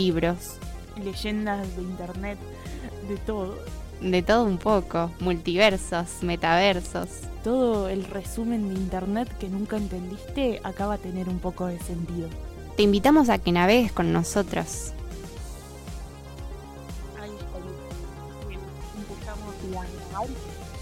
libros. Leyendas de internet, de todo. De todo un poco. Multiversos, metaversos. Todo el resumen de internet que nunca entendiste acaba de tener un poco de sentido. Te invitamos a que navegues con nosotros. Ahí está. Bien, empezamos la nave.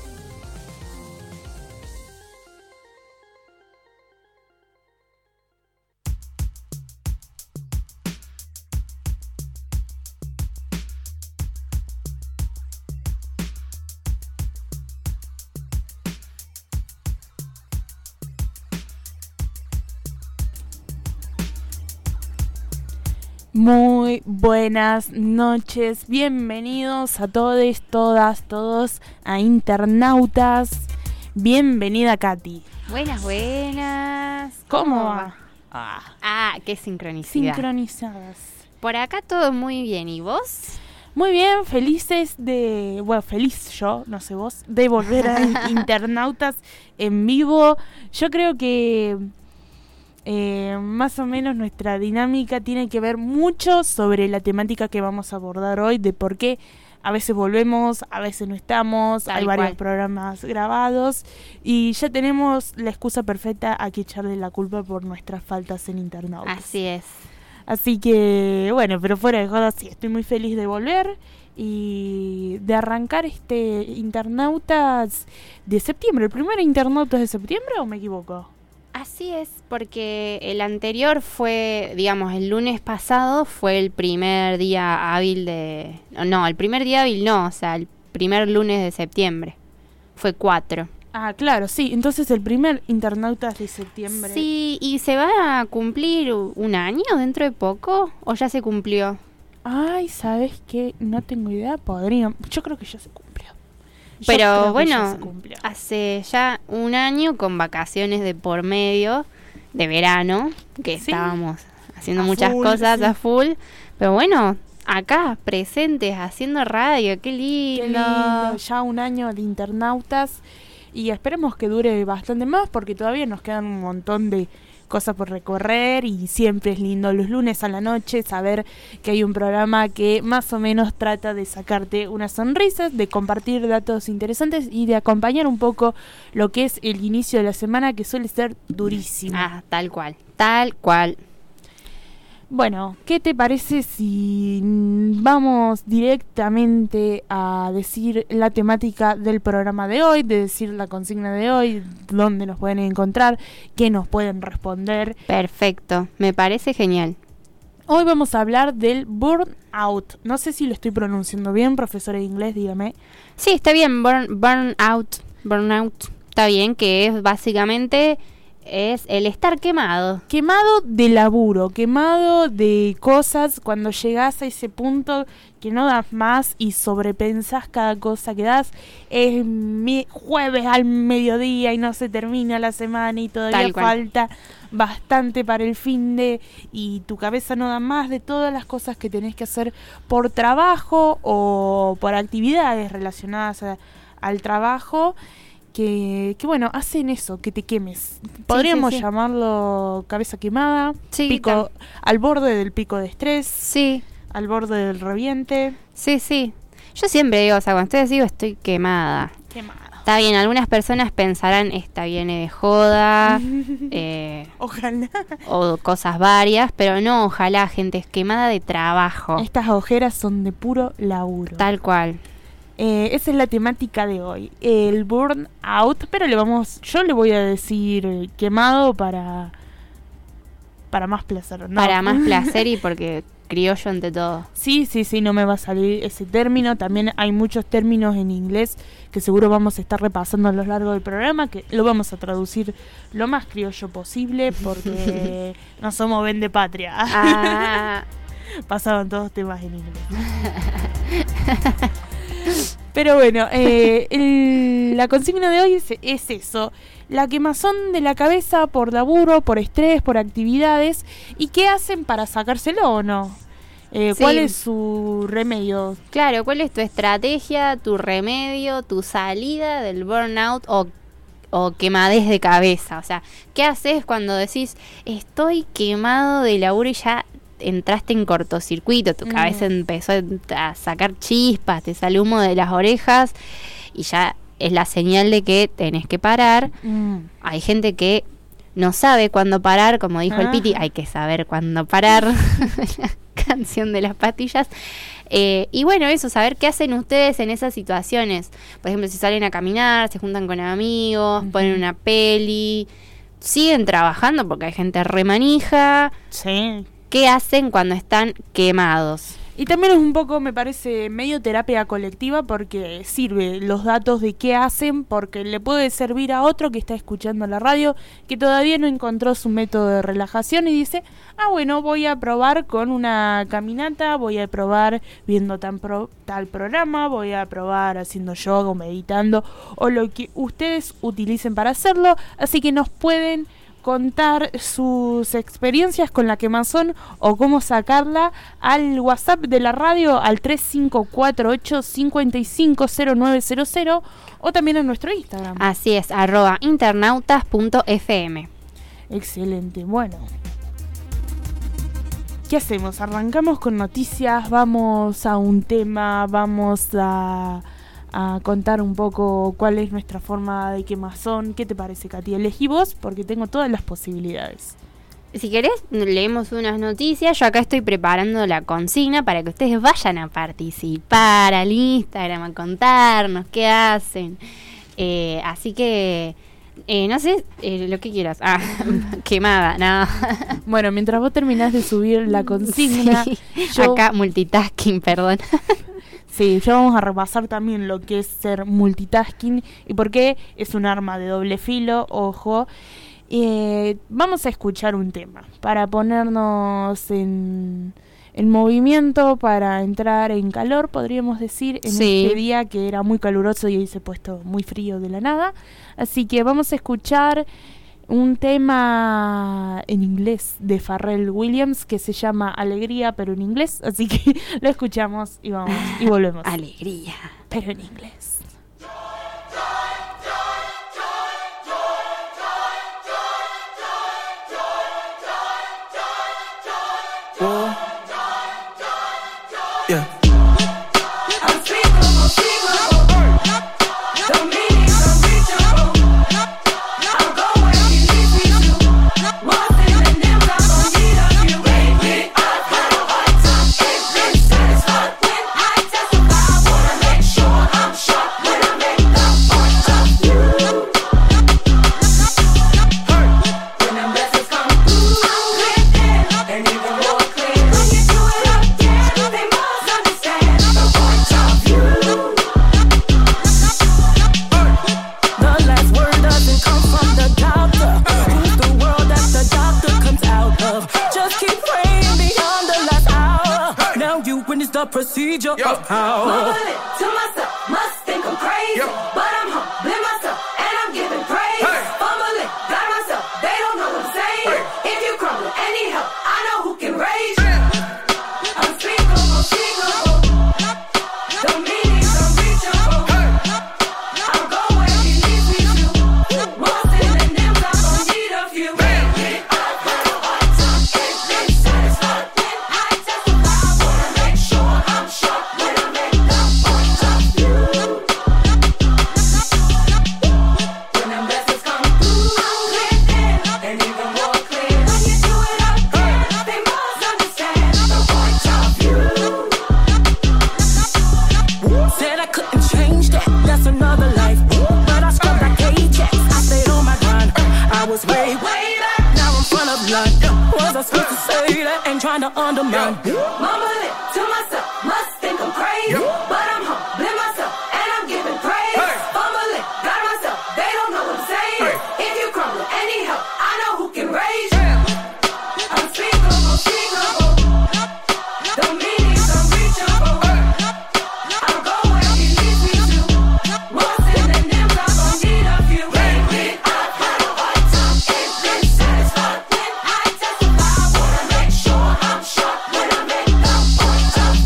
Muy buenas noches, bienvenidos a todos, todas, todos a Internautas. Bienvenida Katy. Buenas. ¿Cómo va? Qué sincronicidad. Sincronizadas. Por acá todo muy bien, ¿y vos? Muy bien, felices feliz yo, no sé vos, de volver a Internautas en vivo. Yo creo que más o menos nuestra dinámica tiene que ver mucho sobre la temática que vamos a abordar hoy, de por qué a veces volvemos, a veces no estamos, hay varios programas grabados y ya tenemos la excusa perfecta a que echarle la culpa por nuestras faltas en Internautas. Así es. Así que, bueno, pero fuera de jodas, sí, estoy muy feliz de volver y de arrancar este Internautas de septiembre. ¿El primer Internautas de septiembre o me equivoco? Así es, porque el anterior fue, digamos, el lunes pasado fue el primer día hábil de... No, el primer día hábil no, o sea, el primer lunes de septiembre. Fue 4. Ah, claro, sí, entonces el primer Internautas de septiembre. Sí, ¿y se va a cumplir un año dentro de poco? ¿O ya se cumplió? Ay, ¿sabes qué? No tengo idea, podría... Yo creo que ya se cumplió. Pero bueno, hace ya un año con vacaciones de por medio, de verano, que sí, estábamos haciendo muchas cosas a full. Pero bueno, acá, presentes, haciendo radio, qué lindo. Qué lindo, ya un año de Internautas. Y esperemos que dure bastante más porque todavía nos quedan un montón de cosas por recorrer y siempre es lindo los lunes a la noche saber que hay un programa que más o menos trata de sacarte unas sonrisas, de compartir datos interesantes y de acompañar un poco lo que es el inicio de la semana, que suele ser durísimo. Tal cual, tal cual. Bueno, ¿qué te parece si vamos directamente a decir la temática del programa de hoy, de decir la consigna de hoy, dónde nos pueden encontrar, qué nos pueden responder? Perfecto, me parece genial. Hoy vamos a hablar del burnout. No sé si lo estoy pronunciando bien, profesora de inglés, dígame. Sí, está bien, burnout, está bien, que es básicamente... es el estar quemado. Quemado de laburo, quemado de cosas cuando llegas a ese punto que no das más y sobrepensás cada cosa que das. Es jueves al mediodía y no se termina la semana y todavía falta bastante para el finde y tu cabeza no da más de todas las cosas que tenés que hacer por trabajo o por actividades relacionadas al trabajo. Que bueno, hacen eso, que te quemes. Podríamos llamarlo cabeza quemada, pico al borde del pico de estrés, al borde del reviente. Sí. Yo siempre digo, o sea, cuando estoy así, estoy quemada. Está bien, algunas personas pensarán, esta viene de joda, ojalá. O cosas varias, pero no, ojalá, gente, es quemada de trabajo. Estas ojeras son de puro laburo. Tal cual. Esa es la temática de hoy, el burnout, pero yo le voy a decir quemado para más placer, ¿no? Para más placer y porque criollo ante todo. Sí, no me va a salir ese término. También hay muchos términos en inglés que seguro vamos a estar repasando a lo largo del programa, que lo vamos a traducir lo más criollo posible porque no somos vendepatria. Pasaban todos temas en inglés. Pero bueno, la consigna de hoy es eso, la quemazón de la cabeza por laburo, por estrés, por actividades, y qué hacen para sacárselo o no. ¿Cuál es su remedio? Claro, ¿cuál es tu estrategia, tu remedio, tu salida del burnout o quemadez de cabeza? O sea, ¿qué haces cuando decís, estoy quemado de laburo y ya entraste en cortocircuito, tu cabeza empezó a sacar chispas, te sale humo de las orejas y ya es la señal de que tenés que parar. Hay gente que no sabe cuándo parar, como dijo el Piti, hay que saber cuándo parar. La canción de las pastillas. Y bueno, eso, saber qué hacen ustedes en esas situaciones. Por ejemplo, si salen a caminar, se juntan con amigos, ponen una peli, siguen trabajando porque hay gente remanija. Sí. ¿Qué hacen cuando están quemados? Y también es un poco, me parece, medio terapia colectiva porque sirve los datos de qué hacen, porque le puede servir a otro que está escuchando la radio, que todavía no encontró su método de relajación y dice, bueno, voy a probar con una caminata, voy a probar viendo tal programa, voy a probar haciendo yoga o meditando, o lo que ustedes utilicen para hacerlo, así que nos pueden contar sus experiencias con la quemazón o cómo sacarla al WhatsApp de la radio al 3548-550900 o también en nuestro Instagram. Así es, @internautas.fm. Excelente, bueno. ¿Qué hacemos? ¿Arrancamos con noticias? ¿Vamos a un tema? ¿Vamos a contar un poco cuál es nuestra forma de quemazón? ¿Qué te parece, Katy? Elegí vos porque tengo todas las posibilidades. Si querés, leemos unas noticias. Yo acá estoy preparando la consigna para que ustedes vayan a participar al Instagram, a contarnos qué hacen. Así que, no sé, lo que quieras. Quemada, no. Bueno, mientras vos terminás de subir la consigna, sí, acá multitasking, perdón. Sí, ya vamos a repasar también lo que es ser multitasking y por qué es un arma de doble filo, ojo. Vamos a escuchar un tema para ponernos en movimiento, para entrar en calor, podríamos decir, en este día que era muy caluroso y hoy se ha puesto muy frío de la nada. Así que vamos a escuchar un tema en inglés de Pharrell Williams que se llama Alegría, pero en inglés. Así que lo escuchamos y vamos y volvemos. Alegría, pero en inglés. Yeah. The procedure of how mumble it to myself, must think I'm crazy, but I'm humbling myself and I'm giving praise. Fumble it, got myself, they don't know what I'm saying. If you crumble and need help, I know who can raise you. Unspeakable, unspeakable, the meaning's unreachable. I'll go where he needs me to. Most in the names, I'm gon' need a few. Trying to undermine. Mumble it to myself, must think I'm crazy, but I'm humbling myself and I'm giving praise. Fumble it, got myself, they don't know what I'm saying. If you crumble and need help, I know who can raise you. Unspeakable, unspeakable, the meaning's unreachable. I'll go where he leads me to. Most in the names, I'm gon' need a few. Lately, I've had a hard time, ain't been satisfied when I testify. Wanna make sure I'm sharp when I make the point of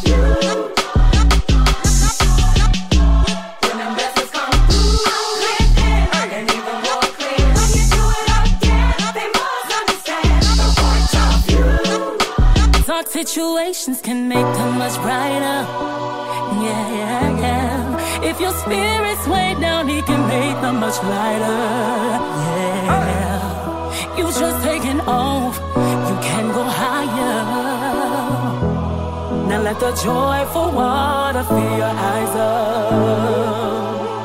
blessings can make them much brighter. Yeah, yeah, yeah. If your spirit's way down, he can make them much lighter. Yeah. You just taking off, you can go higher. Now let the joyful water fill your eyes up.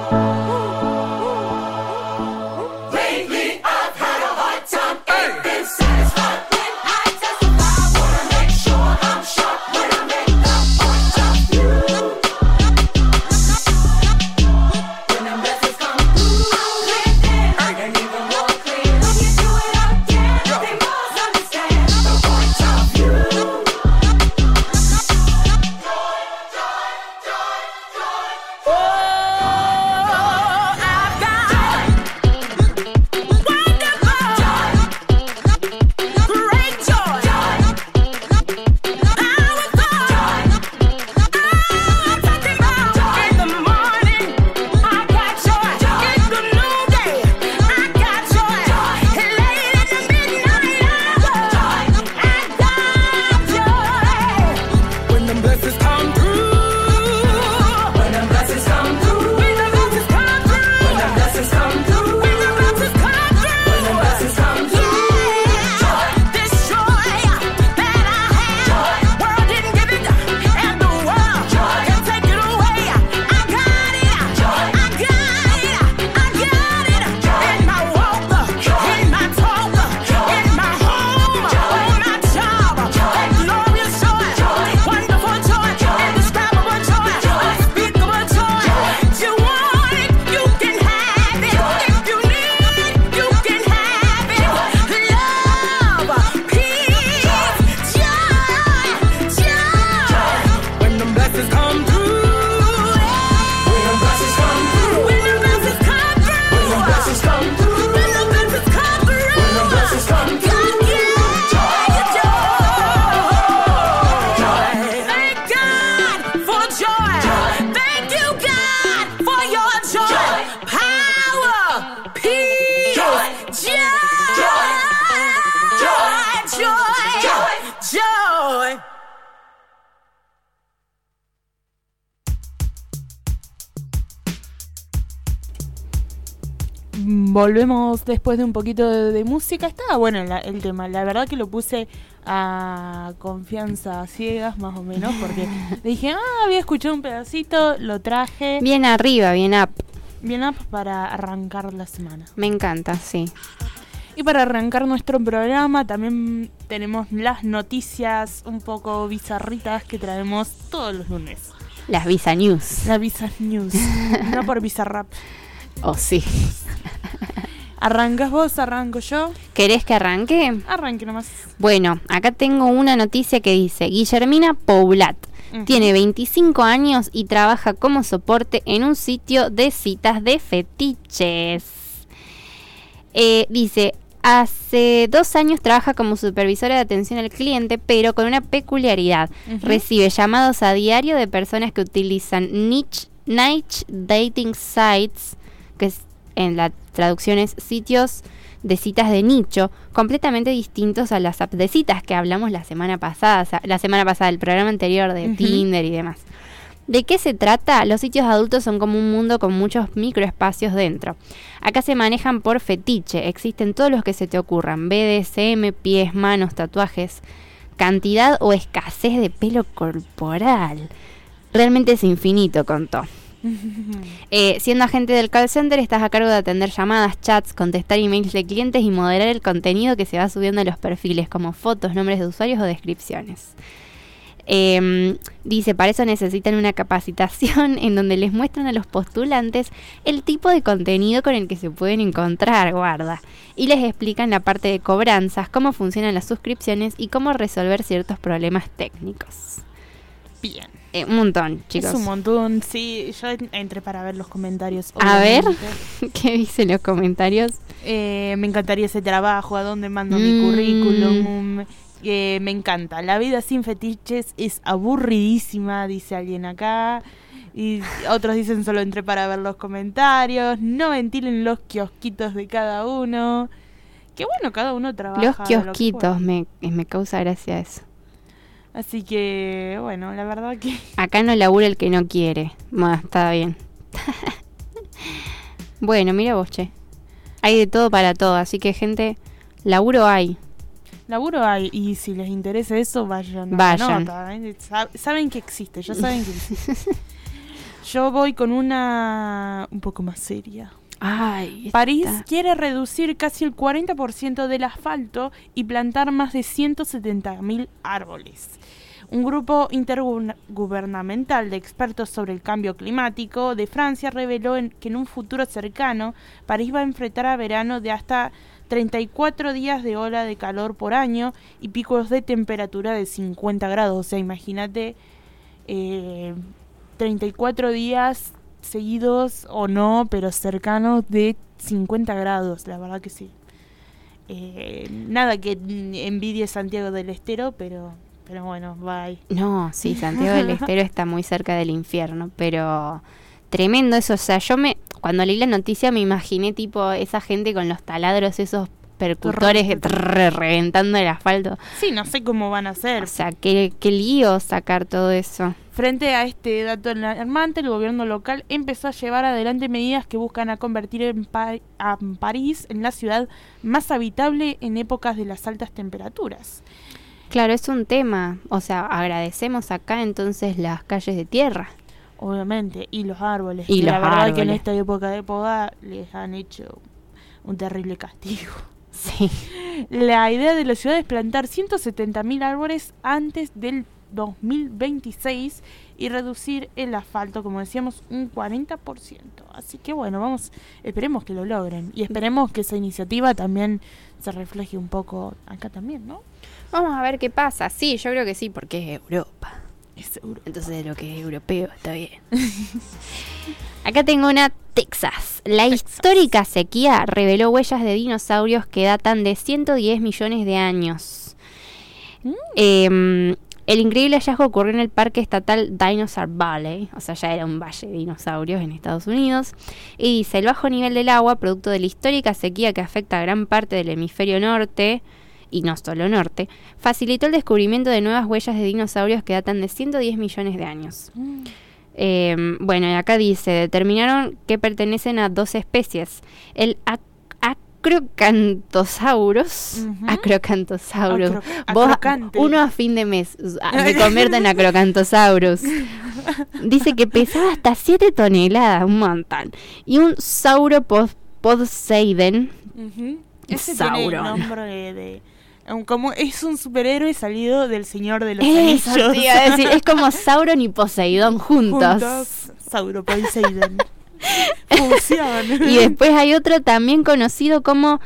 Volvemos después de un poquito de música. Estaba bueno el tema. La verdad que lo puse a confianza ciegas, más o menos, porque dije, había escuchado un pedacito, lo traje. Bien arriba, bien up. Bien up para arrancar la semana. Me encanta, sí. Y para arrancar nuestro programa también tenemos las noticias un poco bizarritas que traemos todos los lunes. Las Visa News. Las Visa News. No por Bizarrap. Oh, sí. ¿Arrancas vos? ¿Arranco yo? ¿Querés que arranque? Arranque nomás. Bueno, acá tengo una noticia que dice: Guillermina Poulat tiene 25 años y trabaja como soporte en un sitio de citas de fetiches. Dice: hace 2 años trabaja como supervisora de atención al cliente, pero con una peculiaridad. Recibe llamados a diario de personas que utilizan niche dating sites, que en la traducción es sitios de citas de nicho, completamente distintos a las apps de citas que hablamos la semana pasada del programa anterior de Tinder y demás. ¿De qué se trata? Los sitios adultos son como un mundo con muchos microespacios dentro. Acá se manejan por fetiche, existen todos los que se te ocurran: BDSM, pies, manos, tatuajes, cantidad o escasez de pelo corporal. Realmente es infinito, contó. Siendo agente del call center, estás a cargo de atender llamadas, chats, contestar emails de clientes y moderar el contenido que se va subiendo a los perfiles, como fotos, nombres de usuarios o descripciones. Dice, para eso necesitan una capacitación en donde les muestran a los postulantes el tipo de contenido con el que se pueden encontrar, guarda, y les explican la parte de cobranzas, cómo funcionan las suscripciones y cómo resolver ciertos problemas técnicos. Bien. Un montón, chicos. Es un montón, sí. Yo entré para ver los comentarios. Obviamente. A ver, ¿qué dicen los comentarios? Me encantaría ese trabajo, a dónde mando mi currículum. Me encanta. La vida sin fetiches es aburridísima, dice alguien acá. Y otros dicen, solo entré para ver los comentarios. No ventilen los kiosquitos de cada uno. Que bueno, cada uno trabaja. Los kiosquitos, me causa gracia eso. Así que, bueno, la verdad que... Acá no labura el que no quiere. Bueno, está bien. Bueno, mira vos, che. Hay de todo para todo, así que, gente, laburo hay. Laburo hay, y si les interesa eso, vayan. Vayan. Nota, ¿eh? Saben que existe, ya saben que existe. Yo voy con una un poco más seria. Ay, París quiere reducir casi el 40% del asfalto y plantar más de 170.000 árboles. Un grupo intergubernamental de expertos sobre el cambio climático de Francia reveló que en un futuro cercano París va a enfrentar a verano de hasta 34 días de ola de calor por año y picos de temperatura de 50 grados. O sea, imagínate 34 días seguidos o no, pero cercanos de 50 grados, la verdad que sí. Nada que envidie Santiago del Estero, pero bueno, bye. No, sí, Santiago del Estero está muy cerca del infierno, pero tremendo eso. O sea, cuando leí la noticia me imaginé tipo esa gente con los taladros, esos percutores reventando el asfalto. Sí, no sé cómo van a hacer. O sea, qué lío sacar todo eso. Frente a este dato alarmante, el gobierno local empezó a llevar adelante medidas que buscan a convertir a París en la ciudad más habitable en épocas de las altas temperaturas. Claro, es un tema. O sea, agradecemos acá entonces las calles de tierra. Obviamente, y los árboles. Y la verdad árboles. que en esta época de poda les han hecho un terrible castigo. Sí. La idea de la ciudad es plantar 170.000 árboles antes del 2026 y reducir el asfalto, como decíamos, un 40%. Así que bueno, esperemos que lo logren y esperemos que esa iniciativa también se refleje un poco acá también, ¿no? Vamos a ver qué pasa. Sí, yo creo que sí, porque es Europa. Es Europa. Entonces lo que es europeo está bien. Acá tengo una Texas. La histórica sequía reveló huellas de dinosaurios que datan de 110 millones de años. El increíble hallazgo ocurrió en el parque estatal Dinosaur Valley, o sea, ya era un valle de dinosaurios en Estados Unidos, y dice, el bajo nivel del agua, producto de la histórica sequía que afecta a gran parte del hemisferio norte, y no solo norte, facilitó el descubrimiento de nuevas huellas de dinosaurios que datan de 110 millones de años. Bueno, y acá dice, determinaron que pertenecen a dos especies, el Acrocanthosaurus. Acrocanthosaurus. Uno a fin de mes se convierte en Acrocanthosaurus. Dice que pesaba hasta 7 toneladas, un montón. Y un Sauroposeidon. Ese tiene nombre de como es un superhéroe salido del Señor de los Anillos. Eso te iba a decir, es como Sauron y Poseidón juntos. Sauroposeidon. Fusión. Y después hay otro también conocido como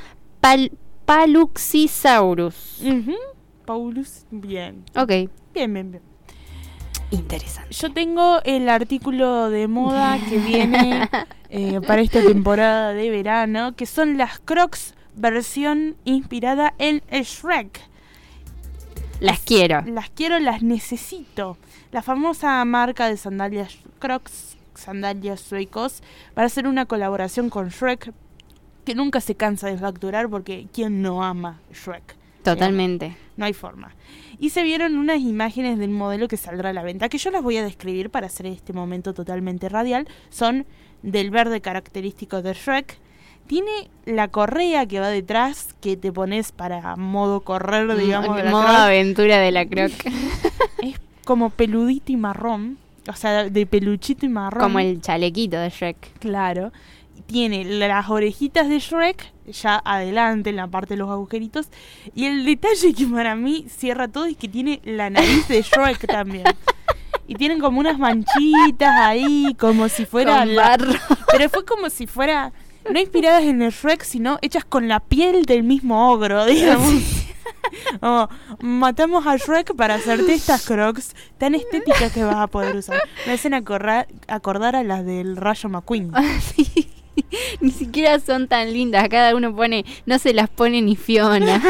Paluxysaurus. Paulus, bien. Ok. Bien. Interesante. Yo tengo el artículo de moda que viene para esta temporada de verano, que son las Crocs versión inspirada en Shrek. Las quiero, las necesito. La famosa marca de sandalias Crocs, sandalias suecos, para hacer una colaboración con Shrek, que nunca se cansa de facturar, porque ¿quién no ama Shrek? Totalmente. No hay forma. Y se vieron unas imágenes del modelo que saldrá a la venta, que yo las voy a describir para hacer este momento totalmente radial. Son del verde característico de Shrek. Tiene la correa que va detrás, que te pones para modo correr, digamos. De la modo Croc. aventura de la Croc. Es como peludito y marrón. O sea, de peluchito y marrón. Como el chalequito de Shrek. Claro. Tiene las orejitas de Shrek ya adelante en la parte de los agujeritos. Y el detalle que para mí cierra todo es que tiene la nariz de Shrek también. Y tienen como unas manchitas ahí, como si fuera... Pero fue como si fuera... No inspiradas en el Shrek, sino hechas con la piel del mismo ogro, digamos. Como, matamos a Shrek para hacerte estas Crocs tan estéticas que vas a poder usar. Me hacen acordar a las del Rayo McQueen. Sí. Ni siquiera son tan lindas. Cada uno pone, no se las pone ni Fiona.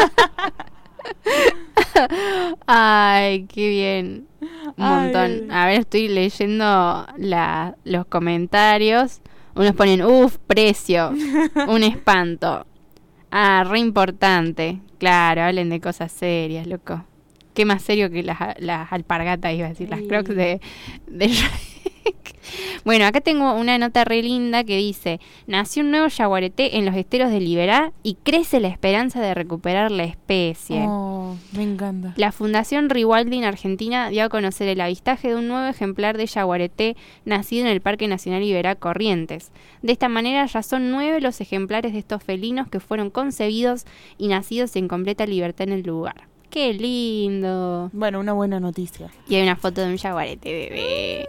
Ay, qué bien. Un montón. A ver, estoy leyendo los comentarios. Unos ponen, precio, un espanto. Re importante. Claro, hablen de cosas serias, loco. qué más serio que las alpargatas, iba a decir, las Crocs de Shrek. Bueno, acá tengo una nota re linda que dice: nació un nuevo yaguareté en los esteros de Liberá y crece la esperanza de recuperar la especie. Oh, me encanta. La Fundación Rewilding Argentina dio a conocer el avistaje de un nuevo ejemplar de yaguareté nacido en el Parque Nacional Liberá Corrientes. De esta manera ya son 9 los ejemplares de estos felinos que fueron concebidos y nacidos en completa libertad en el lugar. ¡Qué lindo! Bueno, una buena noticia. Y hay una foto de un yaguareté bebé.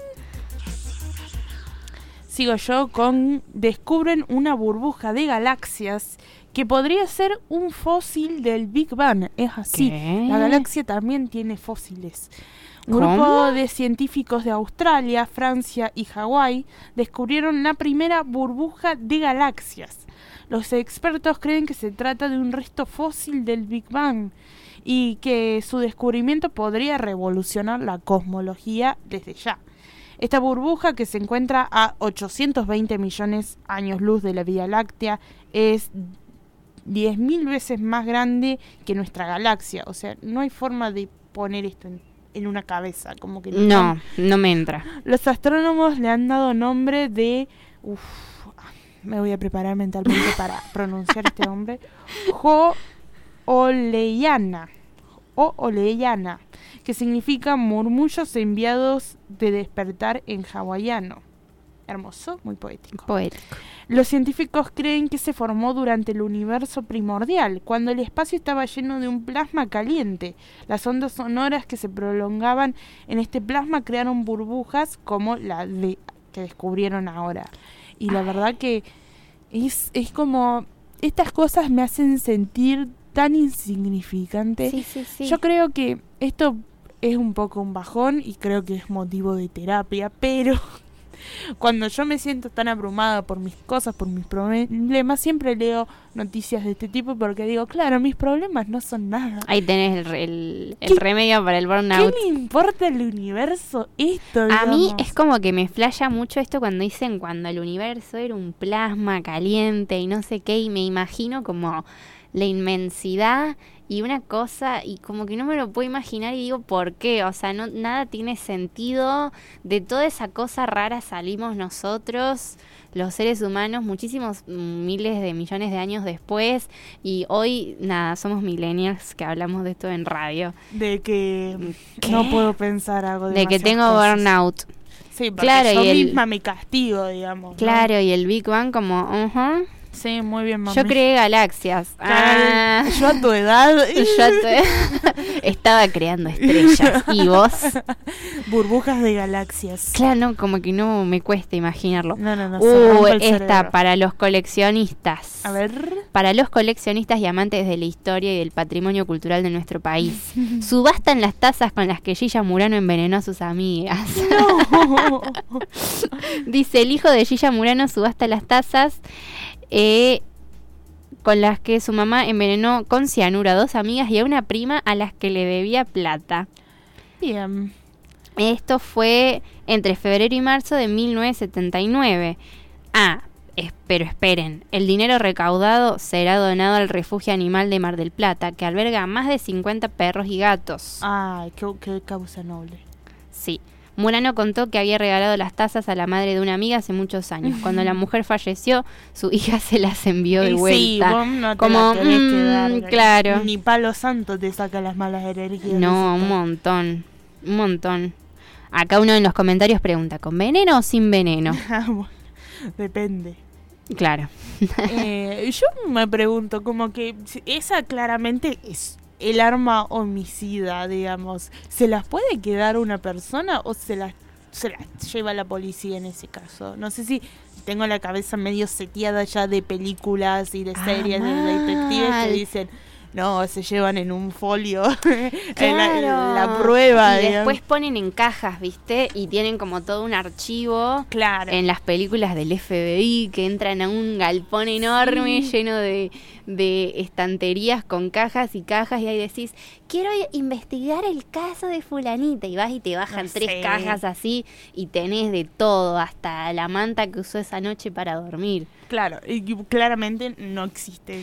Sigo yo con: descubren una burbuja de galaxias que podría ser un fósil del Big Bang. Es así. ¿Qué? La galaxia también tiene fósiles. Un ¿Cómo? grupo de científicos de Australia, Francia y Hawái descubrieron la primera burbuja de galaxias. Los expertos creen que se trata de un resto fósil del Big Bang y que su descubrimiento podría revolucionar la cosmología desde ya. Esta burbuja, que se encuentra a 820 millones años luz de la Vía Láctea, es 10.000 veces más grande que nuestra galaxia. O sea, no hay forma de poner esto en una cabeza, como que No me entra. Los astrónomos le han dado nombre de... me voy a preparar mentalmente para pronunciar este nombre. Ho'oleyana, que significa murmullos enviados de despertar en hawaiano. Hermoso, muy poético. Los científicos creen que se formó durante el universo primordial, cuando el espacio estaba lleno de un plasma caliente. Las ondas sonoras que se prolongaban en este plasma crearon burbujas como la que descubrieron ahora. Y la verdad que es como... Estas cosas me hacen sentir tan insignificante. Sí. Yo creo que esto es un poco un bajón y creo que es motivo de terapia, pero... Cuando yo me siento tan abrumada por mis cosas, por mis problemas, siempre leo noticias de este tipo porque digo, claro, mis problemas no son nada. Ahí tenés el remedio para el burnout. ¿Qué le importa al universo esto? A mí digamos? es como que me flasha mucho esto cuando dicen cuando el universo era un plasma caliente y no sé qué, y me imagino como la inmensidad y una cosa, y como que no me lo puedo imaginar y digo, ¿por qué? O sea, nada tiene sentido. De toda esa cosa rara salimos nosotros, los seres humanos, muchísimos miles de millones de años después, y hoy, nada, somos millennials que hablamos de esto en radio. De que ¿Qué? no puedo pensar algo De que tengo burnout. Sí, porque Claro, yo y misma me castigo, digamos. Claro, ¿no? y el Big Bang como, Sí, muy bien, mami. yo creé galaxias. Claro, yo a tu edad... Estaba creando estrellas. ¿Y vos? Burbujas de galaxias. Claro, no, como que no me cuesta imaginarlo. No, se rompe el esta cerebro. para los coleccionistas. A ver... Para los coleccionistas y amantes de la historia y del patrimonio cultural de nuestro país. Subastan las tazas con las que Gilla Murano envenenó a sus amigas. No. Dice, el hijo de Gilla Murano subasta las tazas con las que su mamá envenenó con cianuro a 2 amigas y a una prima a las que le debía plata. Bien. Esto fue entre febrero y marzo de 1979. Pero esperen, el dinero recaudado será donado al refugio animal de Mar del Plata, que alberga a más de 50 perros y gatos. Ay, qué causa noble. Sí. Murano contó que había regalado las tazas a la madre de una amiga hace muchos años. Cuando la mujer falleció, su hija se las envió de vuelta. Sí, vos no te como, la tenés que dar. claro. Ni palo santo te saca las malas energías. No, un montón. Acá uno en los comentarios pregunta, ¿con veneno o sin veneno? Bueno, depende. Claro. Yo me pregunto, como que esa claramente es el arma homicida, digamos. ¿Se las puede quedar una persona o se las lleva la policía en ese caso? No sé si tengo la cabeza medio seteada ya de películas y de series de detectives que dicen, no, se llevan en un folio Claro. la prueba. Y digamos. después ponen en cajas, ¿viste? Y tienen como todo un archivo. Claro. En las películas del FBI que entran a un galpón enorme lleno de estanterías con cajas y cajas, y ahí decís, quiero investigar el caso de fulanita, y vas y te bajan 3 cajas así y tenés de todo, hasta la manta que usó esa noche para dormir. Claro, y claramente no existe eso.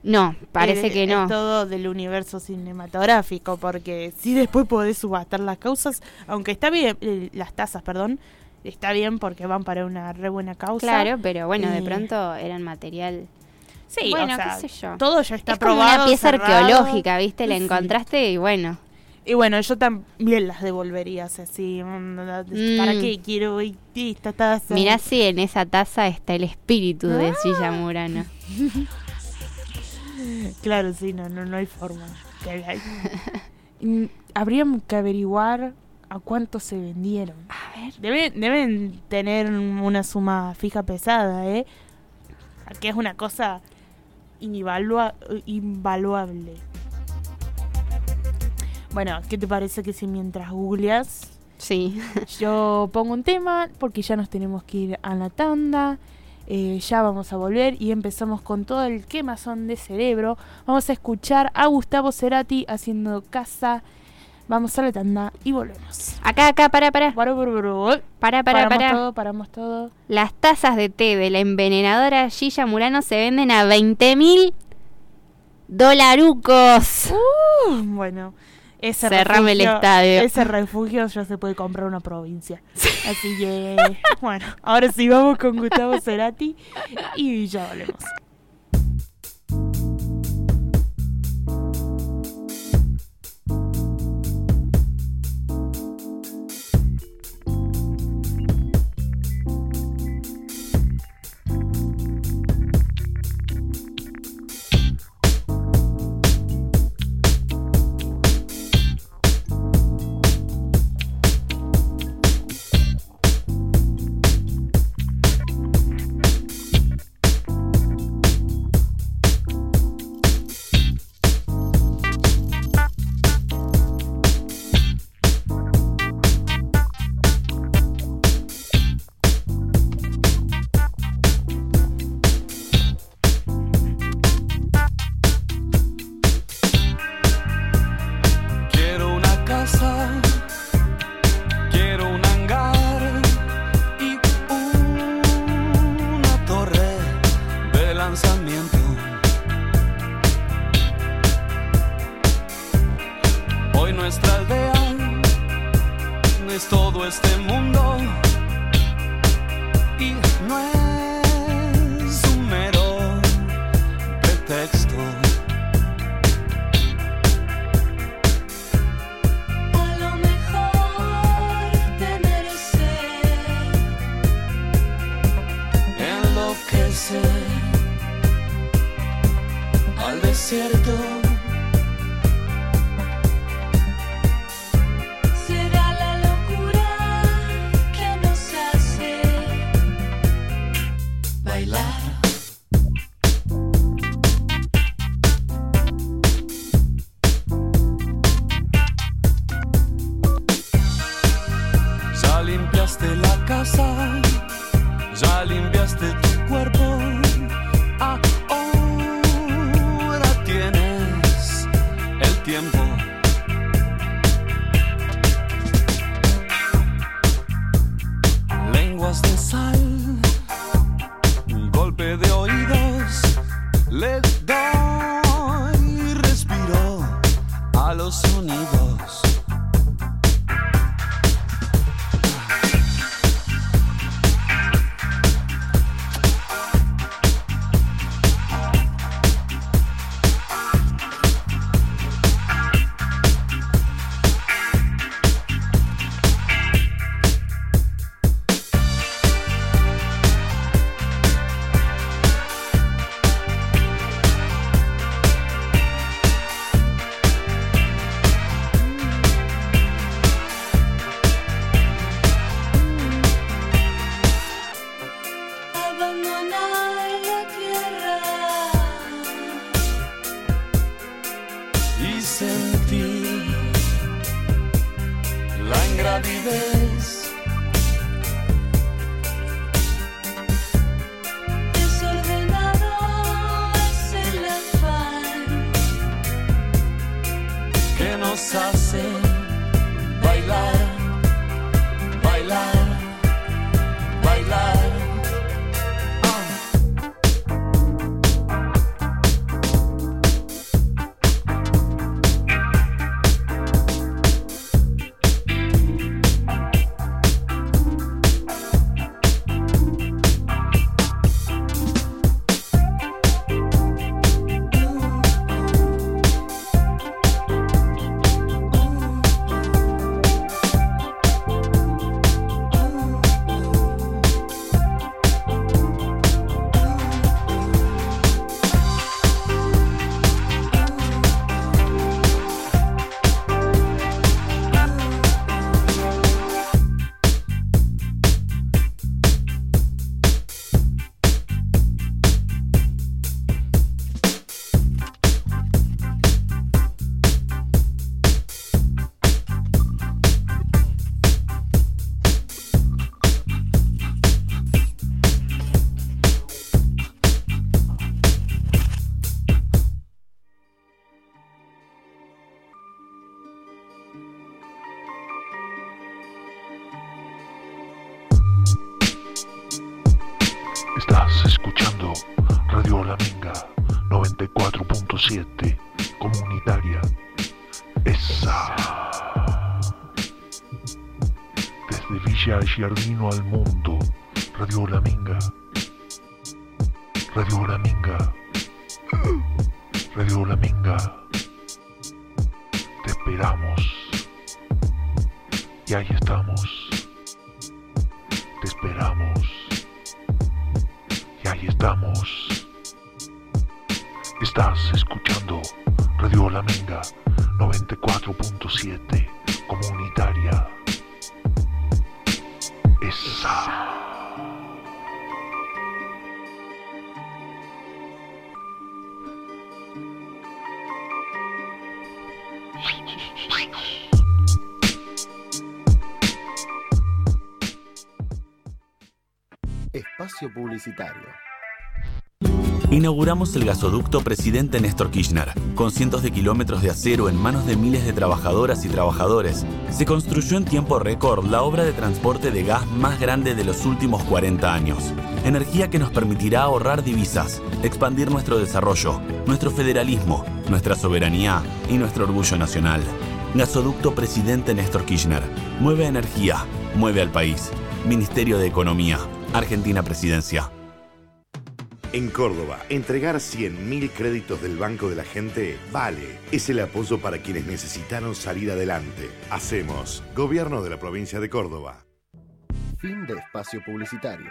No, parece que no. Es todo del universo cinematográfico, porque sí después podés subastar las causas, aunque está bien, las tasas, perdón, está bien porque van para una re buena causa. Claro, pero bueno, de pronto eran material... Sí, bueno, o sea, qué sé yo. todo ya está es como probado, una pieza cerrado. arqueológica, ¿viste? La Sí. encontraste y bueno. Y bueno, yo también las devolvería, o sea, así, ¿para qué quiero esta taza? Mirá si en esa taza está el espíritu de Gilla Murano. Claro, sí, no hay forma. Habríamos que averiguar a cuánto se vendieron. A ver. Deben tener una suma fija pesada, ¿eh? Que es una cosa invaluable. Bueno, ¿qué te parece que si mientras googleas Sí. yo pongo un tema? Porque ya nos tenemos que ir a la tanda. Ya vamos a volver y empezamos con todo el quemazón de cerebro. Vamos a escuchar a Gustavo Cerati haciendo Casa. Vamos a la tanda y volvemos. Acá, para. Paramos todo. Las tazas de té de la envenenadora Gilla Murano se venden a $20,000. Bueno, cerrame el estadio. Ese refugio ya se puede comprar una provincia. Así que, bueno, ahora sí vamos con Gustavo Cerati y ya volvemos. Estás escuchando Radio La Minga 94.7 comunitaria. Esa. Desde Villa Giardino al mundo, Radio La Minga. Radio La Minga. Radio La Minga. Te esperamos. Y ahí estamos. Te esperamos. Y ahí estamos. Estás escuchando Radio La Minga 94.7 comunitaria. Esa. Espacio publicitario. Inauguramos el gasoducto Presidente Néstor Kirchner. Con cientos de kilómetros de acero en manos de miles de trabajadoras y trabajadores, se construyó en tiempo récord la obra de transporte de gas más grande de los últimos 40 años. Energía que nos permitirá ahorrar divisas, expandir nuestro desarrollo, nuestro federalismo, nuestra soberanía y nuestro orgullo nacional. Gasoducto Presidente Néstor Kirchner. Mueve energía, mueve al país. Ministerio de Economía. Argentina Presidencia. En Córdoba, entregar 100.000 créditos del Banco de la Gente vale. Es el apoyo para quienes necesitaron salir adelante. Hacemos Gobierno de la Provincia de Córdoba. Fin de espacio publicitario.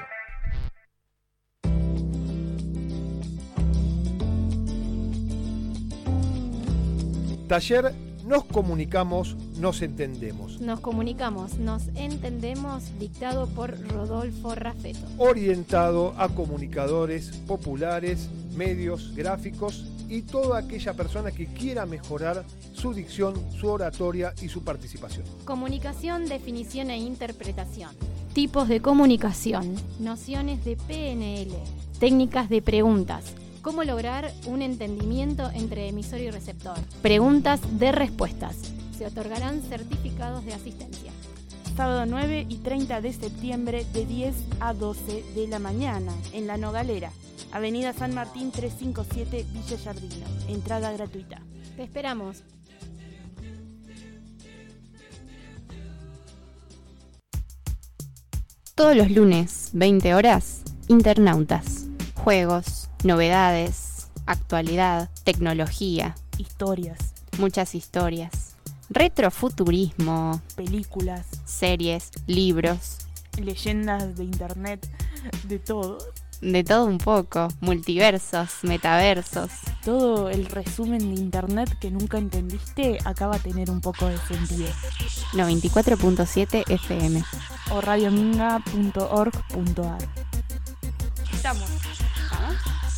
Taller Nos Comunicamos, Nos Entendemos. Nos comunicamos, nos entendemos, dictado por Rodolfo Raffetto. Orientado a comunicadores populares, medios, gráficos y toda aquella persona que quiera mejorar su dicción, su oratoria y su participación. Comunicación, definición e interpretación. Tipos de comunicación. Nociones de PNL. Técnicas de preguntas. Cómo lograr un entendimiento entre emisor y receptor. Preguntas de respuestas. Se otorgarán certificados de asistencia. Sábado 9 y 30 de septiembre de 10 a 12 de la mañana en La Nogalera, Avenida San Martín 357, Villa Giardino. Entrada gratuita. Te esperamos. Todos los lunes, 20 horas, Internautas. Juegos, novedades, actualidad, tecnología. Historias. Muchas historias. Retrofuturismo. Películas. Series, libros. Leyendas de internet, de todo. De todo un poco. Multiversos, metaversos. Todo el resumen de internet que nunca entendiste acaba de tener un poco de sentido. 94.7 FM. O radiominga.org.ar. Estamos. ¿Vamos?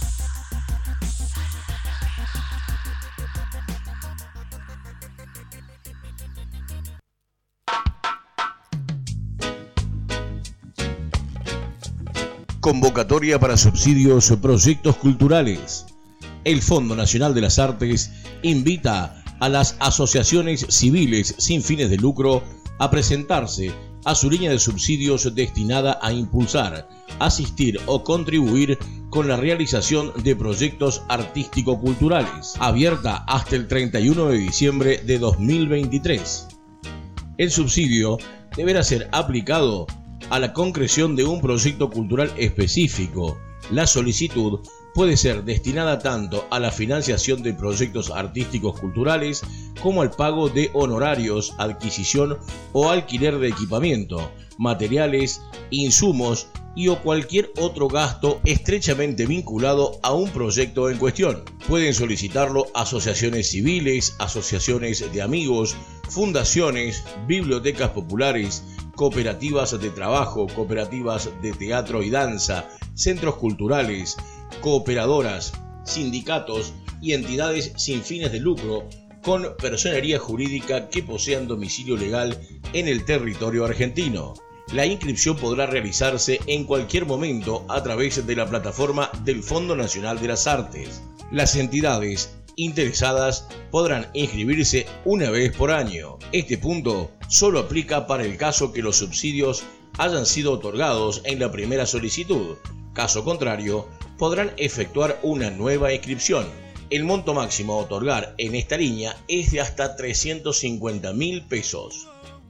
Convocatoria para subsidios o proyectos culturales. El Fondo Nacional de las Artes invita a las asociaciones civiles sin fines de lucro a presentarse a su línea de subsidios destinada a impulsar, asistir o contribuir con la realización de proyectos artístico-culturales, abierta hasta el 31 de diciembre de 2023. El subsidio deberá ser aplicado a la concreción de un proyecto cultural específico. La solicitud puede ser destinada tanto a la financiación de proyectos artísticos culturales como al pago de honorarios, adquisición o alquiler de equipamiento, materiales, insumos y o cualquier otro gasto estrechamente vinculado a un proyecto en cuestión. Pueden solicitarlo asociaciones civiles, asociaciones de amigos, fundaciones, bibliotecas populares, cooperativas de trabajo, cooperativas de teatro y danza, centros culturales, cooperadoras, sindicatos y entidades sin fines de lucro con personería jurídica que posean domicilio legal en el territorio argentino. La inscripción podrá realizarse en cualquier momento a través de la plataforma del Fondo Nacional de las Artes. Las entidades interesadas podrán inscribirse una vez por año. Este punto solo aplica para el caso que los subsidios hayan sido otorgados en la primera solicitud. Caso contrario, podrán efectuar una nueva inscripción. El monto máximo a otorgar en esta línea es de hasta 350.000 pesos.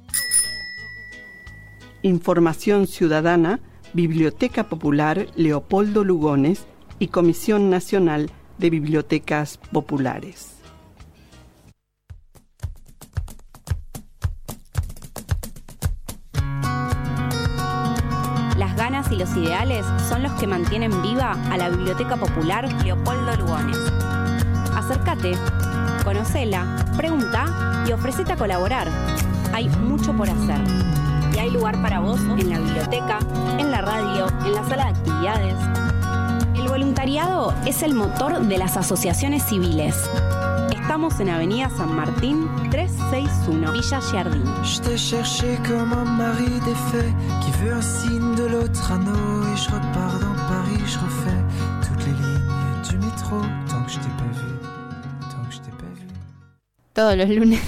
Información Ciudadana, Biblioteca Popular Leopoldo Lugones y Comisión Nacional de Bibliotecas Populares. Las ganas y los ideales son los que mantienen viva a la Biblioteca Popular Leopoldo Lugones. Acércate, conocela, pregunta y ofrecete a colaborar. Hay mucho por hacer. Y hay lugar para vos en la biblioteca, en la radio, en la sala de actividades. El voluntariado es el motor de las asociaciones civiles. Estamos en Avenida San Martín 361, Villa Giardín. Je t'ai cherché comme un mari défait qui veut un signe de l'autre anneau et je repars dans Paris, je refais toutes les lignes du métro tant que je t'ai pas vu, tant que je t'ai pas vu. Todos los lunes.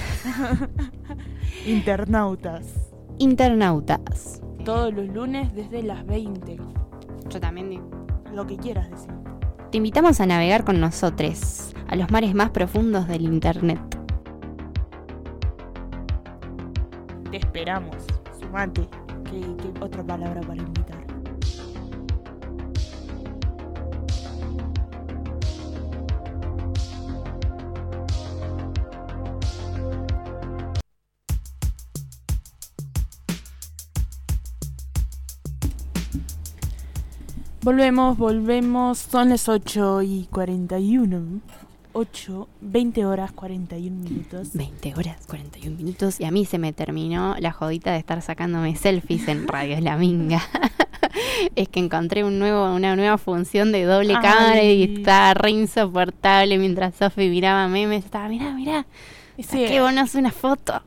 Internautas. Todos los lunes desde las 20. Yo también digo. Lo que quieras decir. Te invitamos a navegar con nosotros a los mares más profundos del internet. Te esperamos. Sumate. ¿Qué otra palabra para invitar? Volvemos, son las 8:41. 20 horas 41 minutos. 20 horas 41 minutos y a mí se me terminó la jodita de estar sacándome selfies en Radio La Minga. Es que encontré una nueva función de doble cámara y estaba re insoportable mientras Sofi miraba memes. Estaba, mirá, qué bueno es una foto.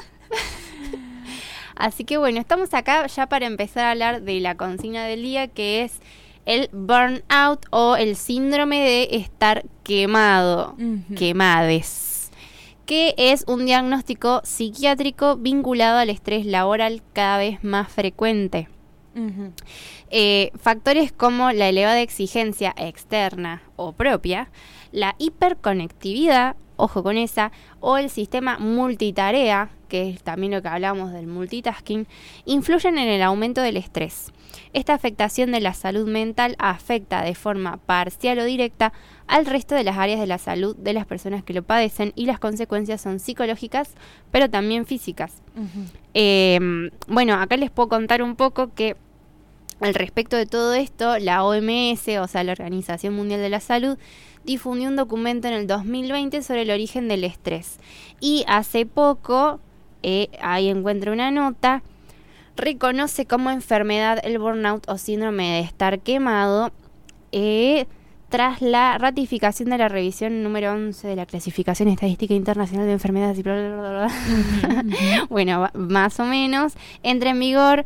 Así que bueno, estamos acá ya para empezar a hablar de la consigna del día, que es el burnout o el síndrome de estar quemado, quemades, que es un diagnóstico psiquiátrico vinculado al estrés laboral cada vez más frecuente. Factores como la elevada exigencia externa o propia, la hiperconectividad, ojo con esa, o el sistema multitarea, que es también lo que hablamos del multitasking, influyen en el aumento del estrés. Esta afectación de la salud mental afecta de forma parcial o directa al resto de las áreas de la salud de las personas que lo padecen, y las consecuencias son psicológicas, pero también físicas. Bueno, acá les puedo contar un poco que al respecto de todo esto, la OMS, o sea, la Organización Mundial de la Salud, difundió un documento en el 2020 sobre el origen del estrés. Y hace poco, ahí encuentro una nota, reconoce como enfermedad el burnout o síndrome de estar quemado tras la ratificación de la revisión número 11 de la Clasificación Estadística Internacional de Enfermedades y bla, bla, bla, bla. Bueno, más o menos, entra en vigor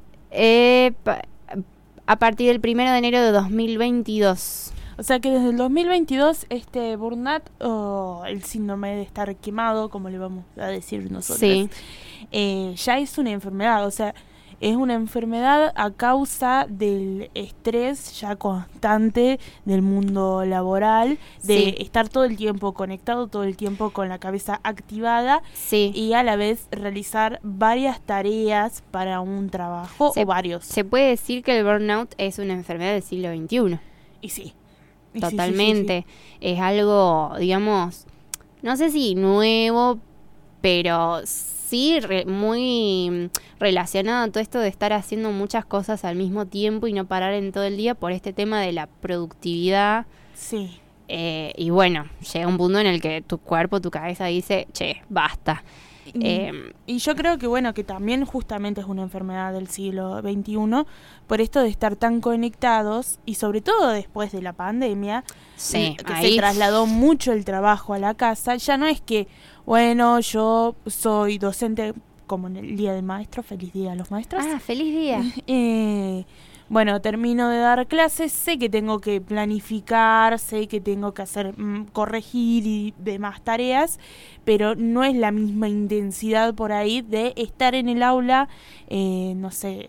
a partir del 1 de enero de 2022. O sea que desde el 2022 este burnout o el síndrome de estar quemado, como le vamos a decir nosotros, sí, ya es una enfermedad. O sea, es una enfermedad a causa del estrés ya constante del mundo laboral, de estar todo el tiempo conectado, todo el tiempo con la cabeza activada, y a la vez realizar varias tareas para un trabajo o varios. Se puede decir que el burnout es una enfermedad del siglo XXI. Y sí. Totalmente. Es algo, digamos, no sé si nuevo, pero sí muy relacionado a todo esto de estar haciendo muchas cosas al mismo tiempo y no parar en todo el día por este tema de la productividad. Sí. Y bueno, llega un punto en el que tu cuerpo, tu cabeza dice, che, basta. Y yo creo que bueno, que también justamente es una enfermedad del siglo XXI por esto de estar tan conectados, y sobre todo después de la pandemia, que se trasladó mucho el trabajo a la casa. Ya no es que, bueno, yo soy docente, como en el Día del Maestro, feliz día a los maestros. Ah, feliz día. Bueno, termino de dar clases, sé que tengo que planificar, sé que tengo que hacer, corregir y demás tareas, pero no es la misma intensidad por ahí de estar en el aula, no sé,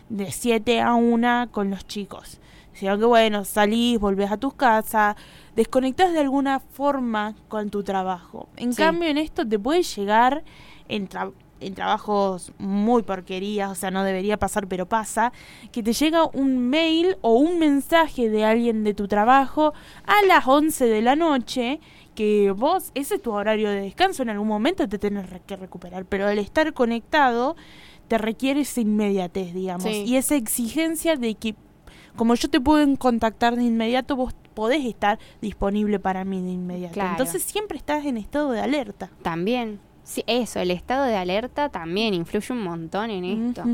de 7 a 1 con los chicos. Sino que bueno, salís, volvés a tus casas, desconectás de alguna forma con tu trabajo. En cambio, en esto te puede llegar en trabajos muy porquerías, o sea, no debería pasar, pero pasa, que te llega un mail o un mensaje de alguien de tu trabajo a las 11 de la noche, que vos, ese es tu horario de descanso, en algún momento te tenés que recuperar, pero al estar conectado te requiere esa inmediatez, digamos, y esa exigencia de que como yo te puedo contactar de inmediato, vos podés estar disponible para mí de inmediato. Claro. Entonces siempre estás en estado de alerta. También. Sí, eso, el estado de alerta también influye un montón en esto.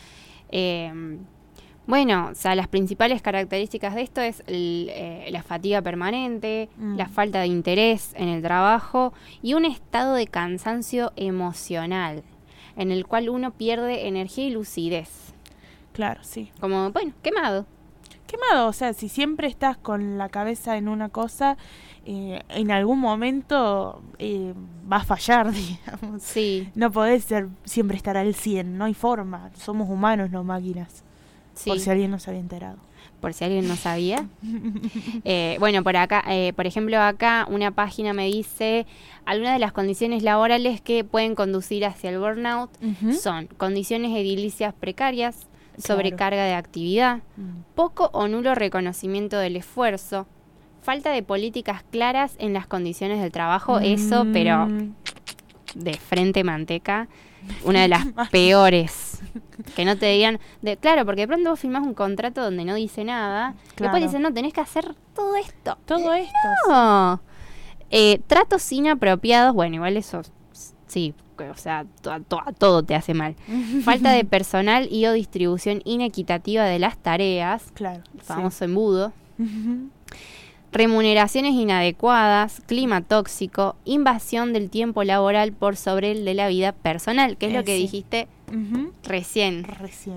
Bueno, o sea, las principales características de esto es la fatiga permanente, la falta de interés en el trabajo y un estado de cansancio emocional en el cual uno pierde energía y lucidez. Claro, sí. Como, bueno, quemado, o sea, si siempre estás con la cabeza en una cosa, en algún momento va a fallar, digamos. Sí. No podés siempre estar al 100, no hay forma. Somos humanos, no máquinas. Sí. Por si alguien no se había enterado. Por si alguien no sabía. Bueno, por acá, por ejemplo, acá una página me dice algunas de las condiciones laborales que pueden conducir hacia el burnout son condiciones edilicias precarias, sobrecarga de actividad, poco o nulo reconocimiento del esfuerzo, falta de políticas claras en las condiciones del trabajo, eso, pero de frente manteca, una de las peores. Que no te digan, claro, porque de pronto vos firmás un contrato donde no dice nada, después dicen, no, tenés que hacer todo esto. No. Tratos inapropiados, bueno, igual eso, sí, o sea, todo te hace mal. Falta de personal y o distribución inequitativa de las tareas, el famoso embudo. Remuneraciones inadecuadas, clima tóxico, invasión del tiempo laboral por sobre el de la vida personal, que es lo que dijiste recién.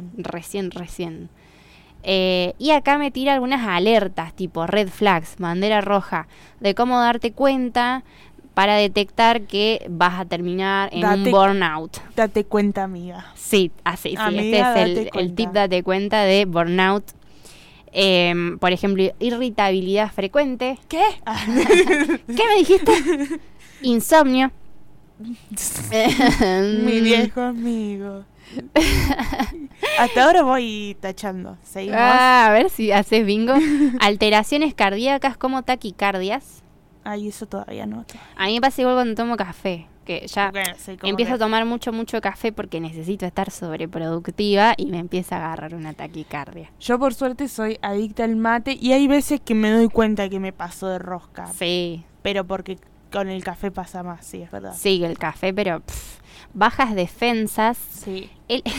Y acá me tira algunas alertas, tipo red flags, bandera roja, de cómo darte cuenta para detectar que vas a terminar en un burnout. Date cuenta, amiga. Sí, así, amiga, este es el tip date cuenta de burnout. Por ejemplo, irritabilidad frecuente. ¿Qué? ¿Qué me dijiste? Insomnio. Mi viejo amigo. Hasta ahora voy tachando. ¿Seguimos? A ver si haces bingo. Alteraciones cardíacas como taquicardias. Ay, eso todavía no. A mí me pasa igual cuando tomo café, que ya empiezo a tomar mucho café porque necesito estar sobreproductiva y me empieza a agarrar una taquicardia. Yo por suerte soy adicta al mate y hay veces que me doy cuenta que me paso de rosca. Sí. Pero porque con el café pasa más, sí, es verdad. Sí, el café, pero bajas defensas. Sí.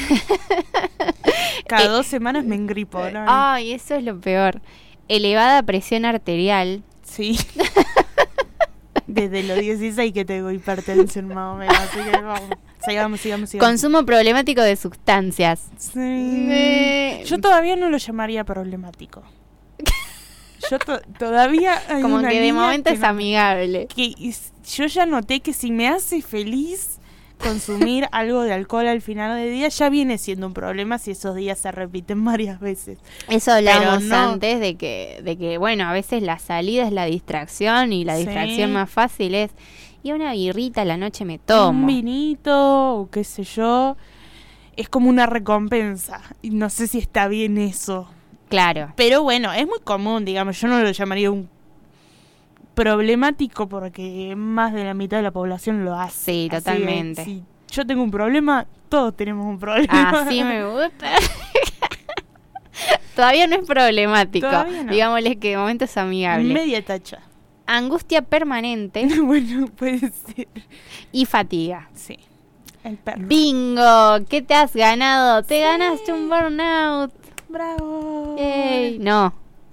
Cada 2 semanas me engripo, ¿no? Ay, eso es lo peor. Elevada presión arterial. Sí. Desde los 16 que tengo hipertensión más o menos, así que vamos, sigamos. Consumo problemático de sustancias. Sí. Yo todavía no lo llamaría problemático. Yo todavía hay como una que de momento que es amigable. Que yo ya noté que si me hace feliz consumir algo de alcohol al final del día, ya viene siendo un problema si esos días se repiten varias veces. Eso hablábamos antes de que, bueno, a veces la salida es la distracción y la distracción más fácil es, y una birrita a la noche me tomo. Un vinito o qué sé yo, es como una recompensa. Y no sé si está bien eso. Claro. Pero bueno, es muy común, digamos, yo no lo llamaría un problemático porque más de la mitad de la población lo hace. Sí, totalmente. Si yo tengo un problema, todos tenemos un problema. Así me gusta. Todavía no es problemático. Todavía no. Digámosle que de momento es amigable. Media tacha. Angustia permanente. Bueno, puede ser. Y fatiga. Sí. El perro. ¡Bingo! ¿Qué te has ganado? ¡Te ganaste un burnout! ¡Bravo! ¡Ey! No,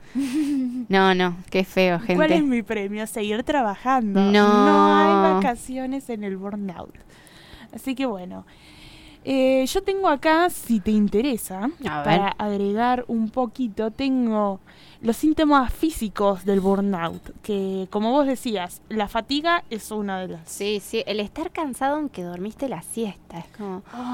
qué feo, gente. ¿Cuál es mi premio? Seguir trabajando. No hay vacaciones en el burnout. Así que bueno, yo tengo acá, si te interesa, para agregar un poquito, tengo los síntomas físicos del burnout, que como vos decías, la fatiga es una de las... Sí, el estar cansado aunque dormiste la siesta, es como...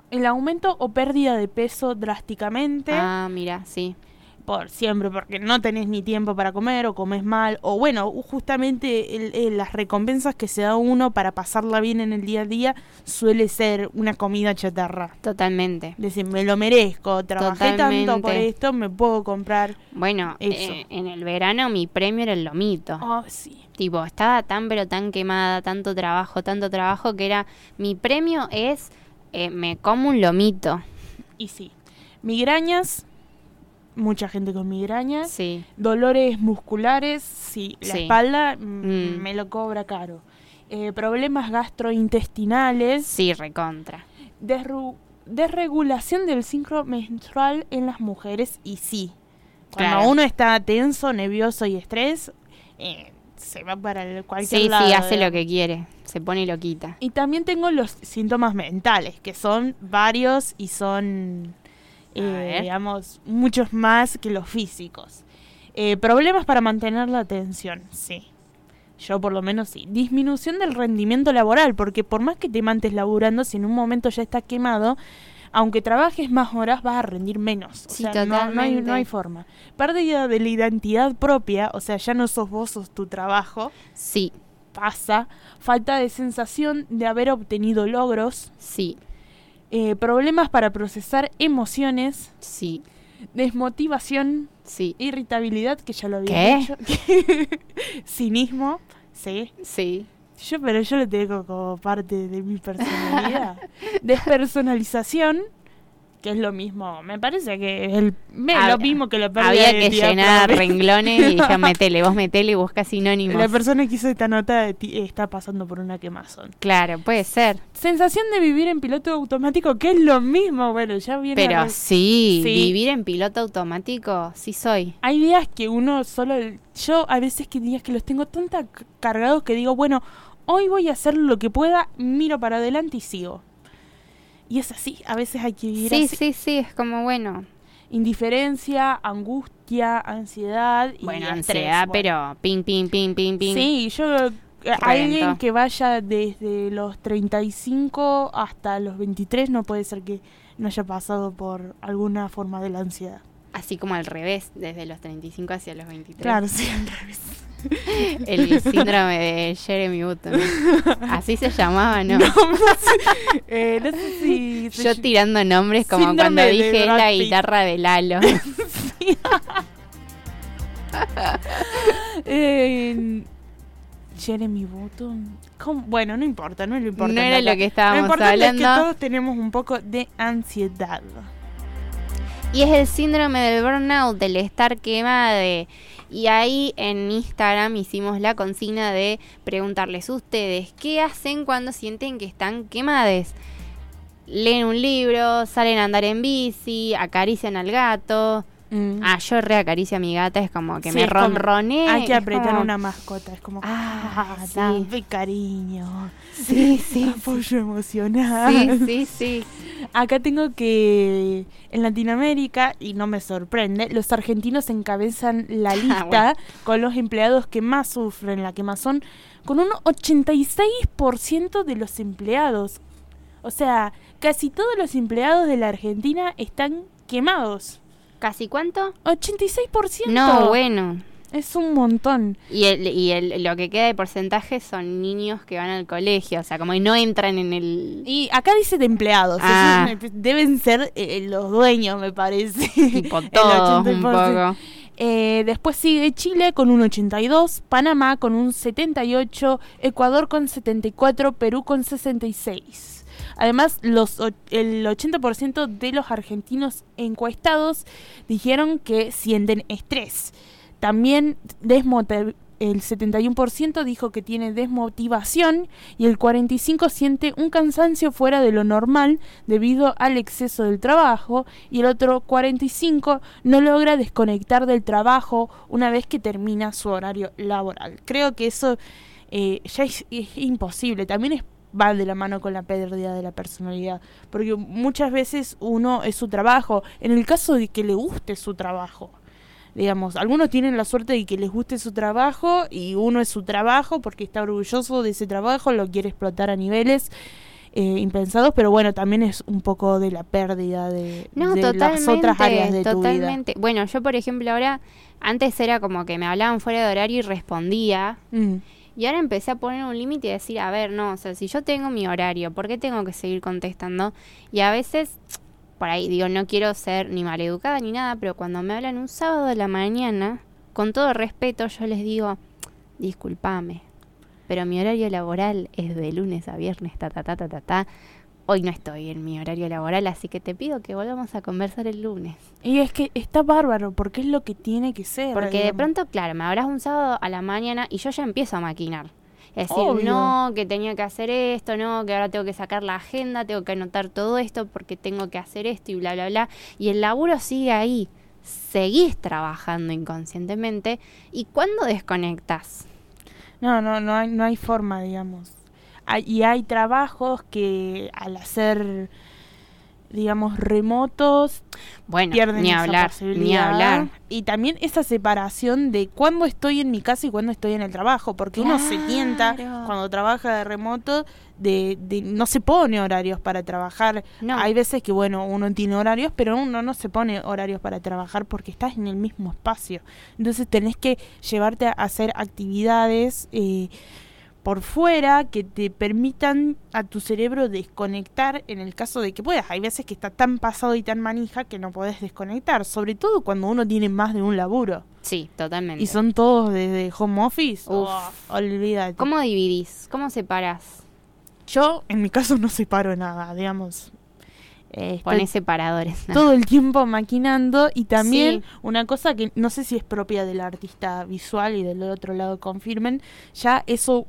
el aumento o pérdida de peso drásticamente. Ah, mira, sí. Por siempre, porque no tenés ni tiempo para comer o comes mal, o bueno, justamente las recompensas que se da uno para pasarla bien en el día a día suele ser una comida chatarra. Totalmente. Decir, me lo merezco, trabajé tanto por esto, me puedo comprar. Bueno, en el verano mi premio era el lomito. Oh, sí. Tipo, estaba tan pero tan quemada, tanto trabajo que era, mi premio es, me como un lomito. Y sí, migrañas. Mucha gente con migrañas. Sí. Dolores musculares, sí. La Sí. espalda me lo cobra caro. Problemas gastrointestinales. Sí, recontra. Desregulación del ciclo menstrual en las mujeres. Y sí, cuando Claro. uno está tenso, nervioso y estrés, se va para cualquier lado. Sí, hace lo que quiere. Se pone loquita. Y también tengo los síntomas mentales, que son varios y son... digamos, muchos más que los físicos. Problemas para mantener la atención, sí. Yo por lo menos sí. Disminución del rendimiento laboral, porque por más que te mantes laburando, si en un momento ya estás quemado, aunque trabajes más horas, vas a rendir menos. O Sí, sea, no hay forma. Pérdida de la identidad propia, o sea, ya no sos vos, sos tu trabajo. Sí. Pasa. Falta de sensación de haber obtenido logros. Sí. Problemas para procesar emociones. Sí. Desmotivación. Sí. Irritabilidad, que ya lo había dicho. Cinismo. Sí. Sí. Pero yo lo tengo como parte de mi personalidad. Despersonalización, que es lo mismo. Me parece que es lo mismo que la pérdida de Había que identidad llenar propia. renglones y ya vos metele y busca sinónimos. La persona que hizo esta nota está pasando por una quemazón. Claro, puede ser. Sensación de vivir en piloto automático, que es lo mismo. Bueno, ya viene. Pero sí, vivir en piloto automático, sí soy. Hay días que uno solo... Yo a veces que días que los tengo tan cargados que digo, bueno, hoy voy a hacer lo que pueda, miro para adelante y sigo. Y es así, a veces hay que vivir así. Sí, es como bueno. Indiferencia, angustia, ansiedad y bueno, estrés, ansiedad, pero ping. Sí, yo... Alguien que vaya desde los 35 hasta los 23 no puede ser que no haya pasado por alguna forma de la ansiedad. Así como al revés, desde los 35 hacia los 23. Claro, sí, al revés. El síndrome de Jeremy Button. Así se llamaba, ¿no? No sé si... Yo tirando nombres como Síndrome cuando de dije Brad la Pitt. guitarra de Lalo. Jeremy Button. Bueno, no importa, no le importa. No era lo que estábamos lo importante hablando. Es que todos tenemos un poco de ansiedad. Y es el síndrome del burnout, del estar quemade. Y ahí en Instagram hicimos la consigna de preguntarles ustedes, ¿qué hacen cuando sienten que están quemades? Leen un libro, salen a andar en bici, acarician al gato. Yo reacaricio a mi gata, es como que Sí, me es como- ronronea. Hay que es apretar como- una mascota, es como... sí. dame cariño. Sí. Apoyo emocional. Sí. Acá tengo que en Latinoamérica, y no me sorprende, los argentinos encabezan la lista bueno. con los empleados que más sufren la quemazón, con un 86% de los empleados. O sea, casi todos los empleados de la Argentina están quemados. ¿Casi cuánto? 86%. No, bueno. Es un montón. Y lo que queda de porcentaje son niños que van al colegio, o sea, como que no entran en el... Y acá dice de empleados, esos deben ser los dueños, me parece. Tipo todos un poco. Después sigue Chile con un 82, Panamá con un 78, Ecuador con 74, Perú con 66. Además, el 80% de los argentinos encuestados dijeron que sienten estrés. También el 71% dijo que tiene desmotivación y el 45% siente un cansancio fuera de lo normal debido al exceso del trabajo y el otro 45% no logra desconectar del trabajo una vez que termina su horario laboral. Creo que eso ya es imposible. También va de la mano con la pérdida de la personalidad, porque muchas veces uno es su trabajo, en el caso de que le guste su trabajo. Digamos, algunos tienen la suerte de que les guste su trabajo y uno es su trabajo porque está orgulloso de ese trabajo, lo quiere explotar a niveles. impensados, pero bueno, también es un poco de la pérdida de las otras áreas de tu vida. Bueno, yo por ejemplo ahora, antes era como que me hablaban fuera de horario y respondía, y ahora empecé a poner un límite y decir, a ver, no, o sea, si yo tengo mi horario, ¿por qué tengo que seguir contestando? Y a veces, por ahí digo, no quiero ser ni maleducada ni nada, pero cuando me hablan un sábado de la mañana, con todo respeto, yo les digo, discúlpame, pero mi horario laboral es de lunes a viernes, Hoy no estoy en mi horario laboral, así que te pido que volvamos a conversar el lunes. Y es que está bárbaro, porque es lo que tiene que ser. Porque de pronto, claro, me hablas un sábado a la mañana y yo ya empiezo a maquinar. Es decir, no, que tenía que hacer esto, no, que ahora tengo que sacar la agenda, tengo que anotar todo esto porque tengo que hacer esto y bla, bla, bla. Y el laburo sigue ahí. Seguís trabajando inconscientemente. ¿Y cuándo desconectás? No hay forma, digamos. Y hay trabajos que al hacer, digamos, remotos, pierden esa posibilidad. Y también esa separación de cuándo estoy en mi casa y cuándo estoy en el trabajo, porque uno se tienta cuando trabaja de remoto de no se pone horarios para trabajar. Hay veces que uno tiene horarios, pero uno no se pone horarios para trabajar porque estás en el mismo espacio. Entonces tenés que llevarte a hacer actividades por fuera que te permitan a tu cerebro desconectar en el caso de que puedas. Hay veces que está tan pasado y tan manija que no podés desconectar, sobre todo cuando uno tiene más de un laburo. Sí, totalmente. Y son todos desde home office. Olvídate. ¿Cómo dividís? ¿Cómo separás? Yo, en mi caso, no separo nada, digamos. Ponés separadores. Todo el tiempo maquinando. Y también una cosa que no sé si es propia del artista visual y del otro lado confirmen, ya eso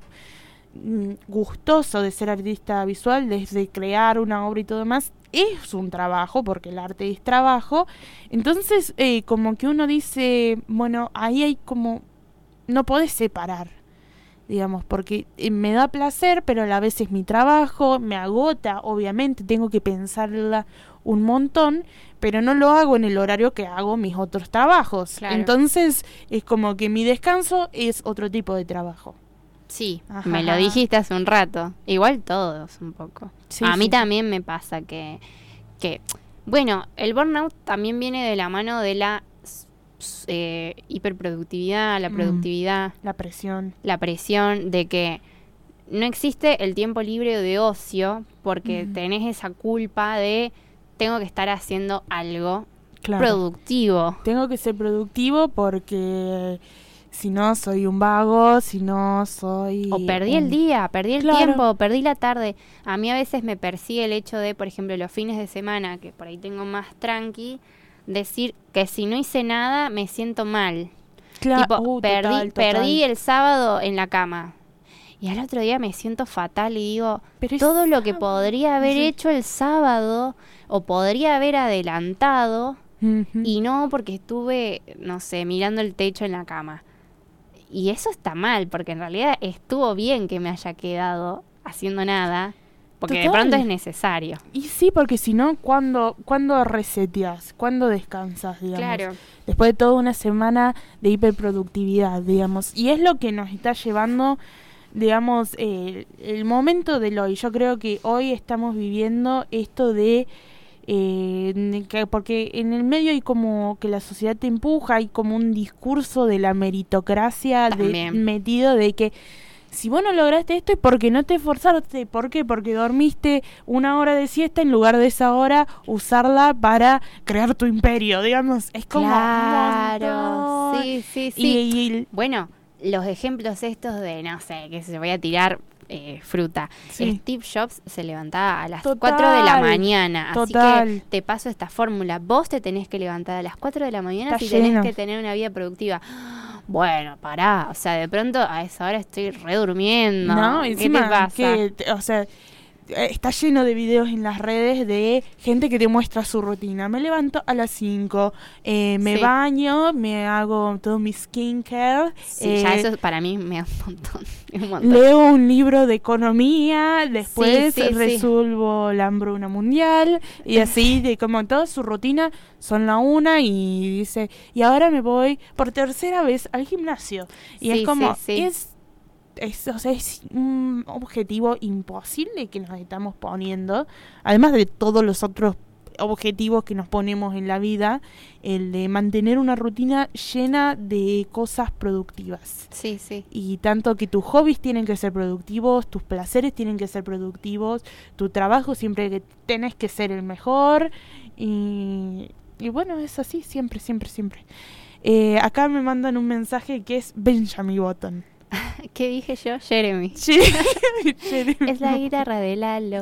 gustoso de ser artista visual, desde crear una obra y todo más, es un trabajo, porque el arte es trabajo. Entonces como que uno dice, bueno, ahí hay como, no podés separar, digamos, porque me da placer, pero a la vez es mi trabajo, me agota, obviamente, tengo que pensarla un montón, pero no lo hago en el horario que hago mis otros trabajos. Claro. Entonces es como que mi descanso es otro tipo de trabajo. Sí, me lo dijiste hace un rato. Igual todos un poco. Sí, a mí también me pasa que bueno, el burnout también viene de la mano de la hiperproductividad, la productividad, la presión de que no existe el tiempo libre de ocio porque tenés esa culpa de tengo que estar haciendo algo productivo. Tengo que ser productivo porque si no soy un vago, si no soy... O perdí el día, perdí el tiempo, perdí la tarde. A mí a veces me persigue el hecho de, por ejemplo, los fines de semana, que por ahí tengo más tranqui, decir que si no hice nada me siento mal. Tipo, perdí el sábado en la cama. Y al otro día me siento fatal y digo, pero todo lo que podría haber hecho el sábado o podría haber adelantado y no porque estuve, no sé, mirando el techo en la cama. Y eso está mal, porque en realidad estuvo bien que me haya quedado haciendo nada, porque de pronto es necesario. Y sí, porque si no, ¿cuándo reseteas? ¿Cuándo descansas, digamos? Claro. Después de toda una semana de hiperproductividad, digamos. Y es lo que nos está llevando, digamos, el momento del hoy. Yo creo que hoy estamos viviendo esto de... porque en el medio hay como que la sociedad te empuja, hay como un discurso de la meritocracia metido de que si vos no lograste esto es porque no te esforzaste. ¿Por qué? Porque dormiste 1 hora de siesta en lugar de esa hora usarla para crear tu imperio, digamos. Es como... Claro, sí. Y bueno, los ejemplos estos de, no sé, que se voy a tirar... fruta. Steve Jobs se levantaba a las 4 de la mañana. Así que te paso esta fórmula. Vos te tenés que levantar a las 4 de la mañana si tenés que tener una vida productiva. Bueno, pará. O sea, de pronto a esa hora estoy redurmiendo. No, ¿qué encima, te pasa? O sea, está lleno de videos en las redes de gente que te muestra su rutina. Me levanto a las 5, me baño, me hago todo mi skincare. Ya eso para mí me da un montón. Leo un libro de economía, después resuelvo la hambruna mundial y así, de como toda su rutina son la 1 y dice, y ahora me voy por tercera vez al gimnasio. Y es como, es un objetivo imposible que nos estamos poniendo, además de todos los otros objetivos que nos ponemos en la vida, el de mantener una rutina llena de cosas productivas. Sí, sí. Y tanto que tus hobbies tienen que ser productivos, tus placeres tienen que ser productivos, tu trabajo siempre que tenés que ser el mejor. Y bueno, es así, siempre. Acá me mandan un mensaje que es Benjamin Button. ¿Qué dije yo? Jeremy. Es la guitarra de Lalo.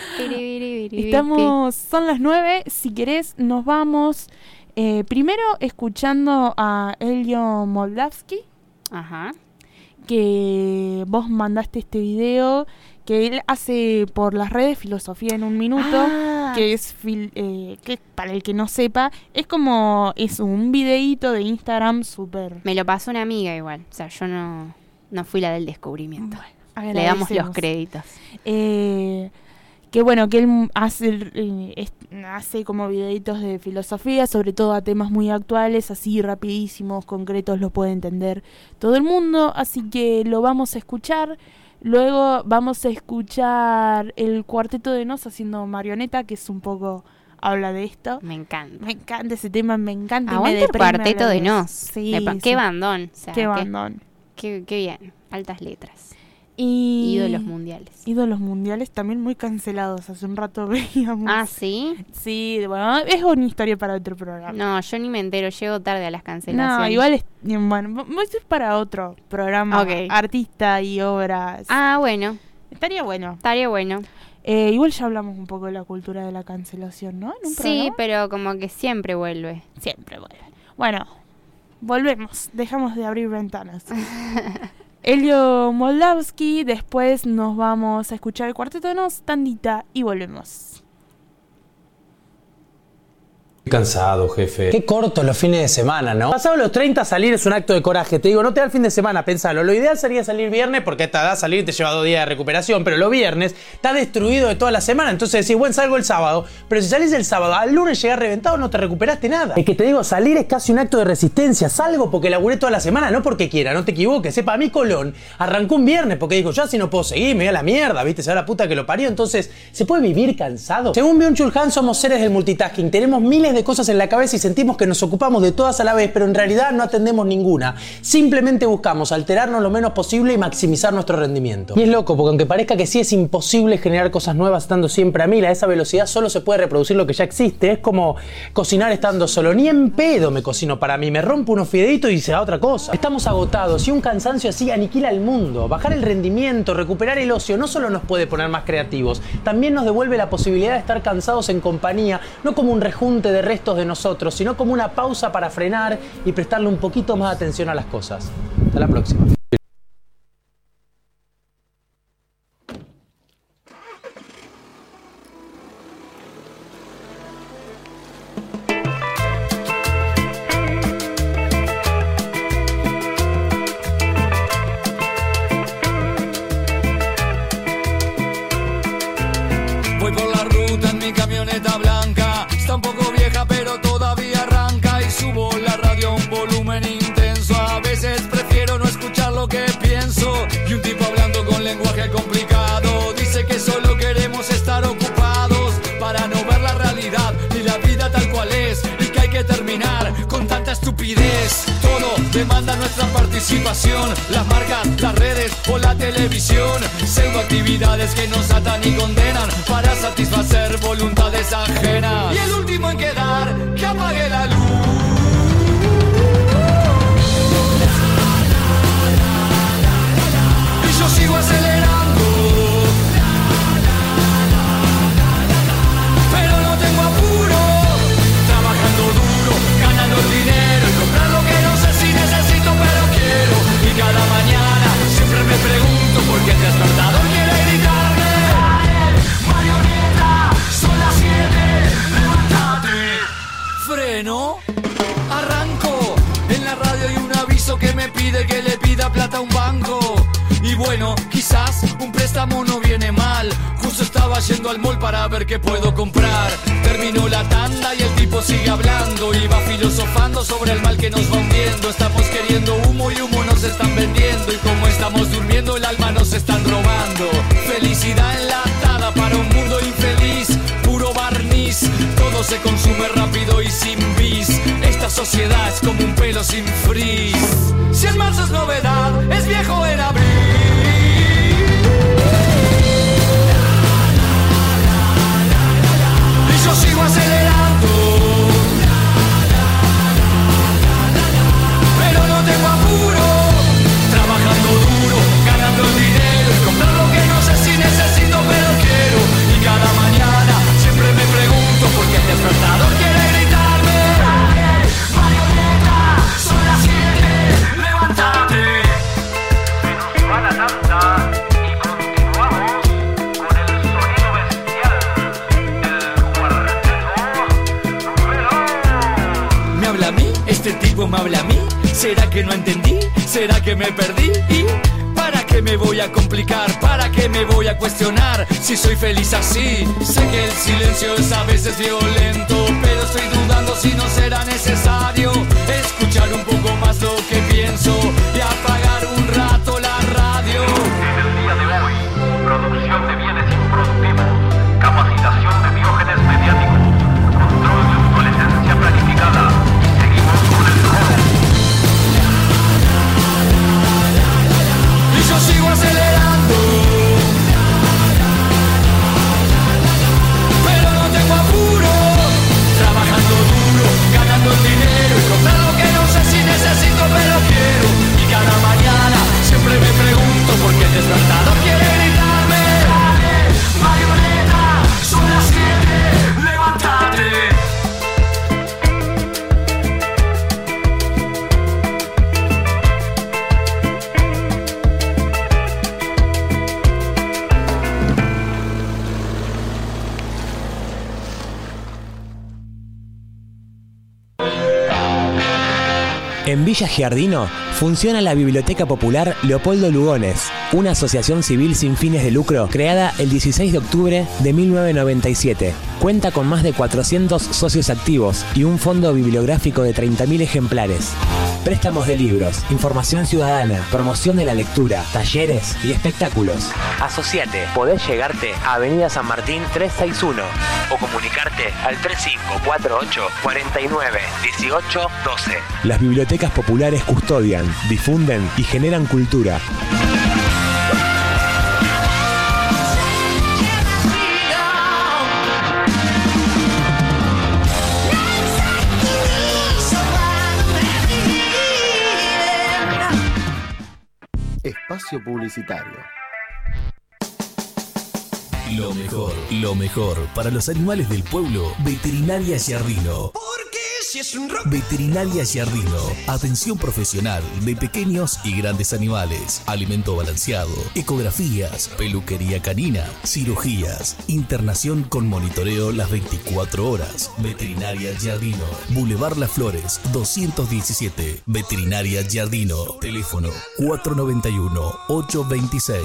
Son las 9. Si querés, nos vamos primero escuchando a Elio Moldavsky. Ajá. Que vos mandaste este video que él hace por las redes Filosofía en un Minuto, que es que para el que no sepa, es un videíto de Instagram súper. Me lo pasó una amiga igual, o sea, yo no fui la del descubrimiento. Bueno, le damos los créditos. Que bueno, que él hace como videitos de filosofía, sobre todo a temas muy actuales, así rapidísimos, concretos, lo puede entender todo el mundo, así que lo vamos a escuchar. Luego vamos a escuchar el Cuarteto de Nos haciendo Marioneta, que es un poco, habla de esto. Me encanta ese tema, me encanta. Aguanta el Cuarteto de Nos. Sí, qué bandón. O sea, qué bandón. Qué bien, altas letras. Y Ídolos mundiales también muy cancelados. Hace un rato veíamos. ¿Ah, sí? Sí, bueno, es una historia para otro programa. No, yo ni me entero, llego tarde a las cancelaciones. No, igual es para otro programa. Okay. Artista y obras. Ah, bueno. Estaría bueno. Igual ya hablamos un poco de la cultura de la cancelación, ¿no? ¿En un sí, programa? pero como que siempre vuelve. Bueno, volvemos. Dejamos de abrir ventanas. Elio Moldavsky, después nos vamos a escuchar el Cuarteto de Nos, tandita y volvemos. Cansado, jefe. Qué corto los fines de semana, ¿no? Pasado los 30, salir es un acto de coraje. Te digo, no te da el fin de semana, pensalo. Lo ideal sería salir viernes, porque a esta edad salir te lleva 2 días de recuperación, pero los viernes estás destruido de toda la semana. Entonces decís, bueno, salgo el sábado. Pero si salís el sábado, al lunes llegás reventado, no te recuperaste nada. Es que te digo, salir es casi un acto de resistencia. Salgo porque laburé toda la semana, no porque quiera, no te equivoques. Para mí, Colón arrancó un viernes porque dijo, yo así no puedo seguir, me voy a la mierda, ¿viste? Se va la puta que lo parió. Entonces, ¿se puede vivir cansado? Según Byung-Chul Han, somos seres del multitasking. Tenemos miles de cosas en la cabeza y sentimos que nos ocupamos de todas a la vez, pero en realidad no atendemos ninguna. Simplemente buscamos alterarnos lo menos posible y maximizar nuestro rendimiento. Y es loco, porque aunque parezca que sí es imposible generar cosas nuevas estando siempre a 1000, a esa velocidad solo se puede reproducir lo que ya existe. Es como cocinar estando solo. Ni en pedo me cocino para mí, me rompo unos fideitos y se da otra cosa. Estamos agotados y un cansancio así aniquila el mundo. Bajar el rendimiento, recuperar el ocio, no solo nos puede poner más creativos, también nos devuelve la posibilidad de estar cansados en compañía, no como un rejunte de restos de nosotros, sino como una pausa para frenar y prestarle un poquito más de atención a las cosas. Hasta la próxima. Voy por la ruta en mi camioneta blanca, está un poco vieja pero todavía arranca, y subo la radio a un volumen intenso. A veces prefiero no escuchar lo que pienso, y un tipo hablando con lenguaje complicado dice que solo queremos estar ocupados para no ver la realidad ni la vida tal cual es, y que hay que terminar con tanta estupidez. Todo demanda nuestra participación, las marcas, las redes o la televisión, pseudoactividades que nos atan y condenan para satisfacer voluntades ajenas. Y el último en quedar, que apague la luz. Y yo sigo acelerando, pero no tengo apuro, trabajando duro, ganando dinero y comprar lo que no sé si necesito pero quiero. Y cada mañana siempre me pregunto por qué el despertador quiere gritarme: marioneta, son las 7, levántate. Freno, arranco, en la radio hay un aviso que me pide que le pida plata a un banco. Y bueno, quizás un préstamo no viene mal. Justo estaba yendo al mall para ver qué puedo comprar. Terminó la tanda y el tipo sigue hablando y va filosofando sobre el mal que nos va hundiendo. Estamos queriendo humo y humo nos están vendiendo, y como estamos durmiendo el alma nos están robando. Felicidad enlatada para un mundo infeliz, puro barniz, todo se consume rápido y sin bis. Esta sociedad es como un pelo sin frizz. Si en marzo es novedad, es viejo en abril. Y yo sigo acelerando, pero no tengo apuro, trabajando duro, ganando el dinero y comprar lo que no sé si necesito pero quiero. Y cada mañana siempre me pregunto por qué el despertador quiere gritarme: marioneta, son las 7, levántate. Se nos va la tanda y continuamos con el sonido bestial, el cuarteto número. ¿Me habla a mí? ¿Este tipo me habla a mí? ¿Será que no entendí? ¿Será que me perdí? ¿Y para qué me voy a complicar? ¿Para qué me voy a cuestionar si soy feliz así? Sé que el silencio es a veces violento, pero estoy dudando si no será necesario escuchar un poco más lo que pienso y apagar un rato la radio. En el día de hoy, producción de bienes improductivos, capacitación de diógenes mediáticos, control de obsolescencia planificada. Seguimos con el juego. Y yo sigo acelerando, pero no tengo apuro, trabajando duro, ganando el dinero y comprar lo que no sé si necesito pero quiero. Y cada mañana siempre me pregunto por qué el despertador quiere gritarme: marioneta, son las 7, levántate. En Villa Giardino funciona la Biblioteca Popular Leopoldo Lugones, una asociación civil sin fines de lucro creada el 16 de octubre de 1997. Cuenta con más de 400 socios activos y un fondo bibliográfico de 30.000 ejemplares. Préstamos de libros, información ciudadana, promoción de la lectura, talleres y espectáculos. Asociate, podés llegarte a Avenida San Martín 361 o comunicarte al 3548 49 18 12. Las bibliotecas populares custodian, difunden y generan cultura. Espacio publicitario. Lo mejor para los animales del pueblo. Veterinaria Giardino. Porque si es un rock. Veterinaria Giardino. Atención profesional de pequeños y grandes animales. Alimento balanceado. Ecografías. Peluquería canina. Cirugías. Internación con monitoreo las 24 horas. Veterinaria Giardino. Boulevard Las Flores 217. Veterinaria Giardino. Teléfono 491-826.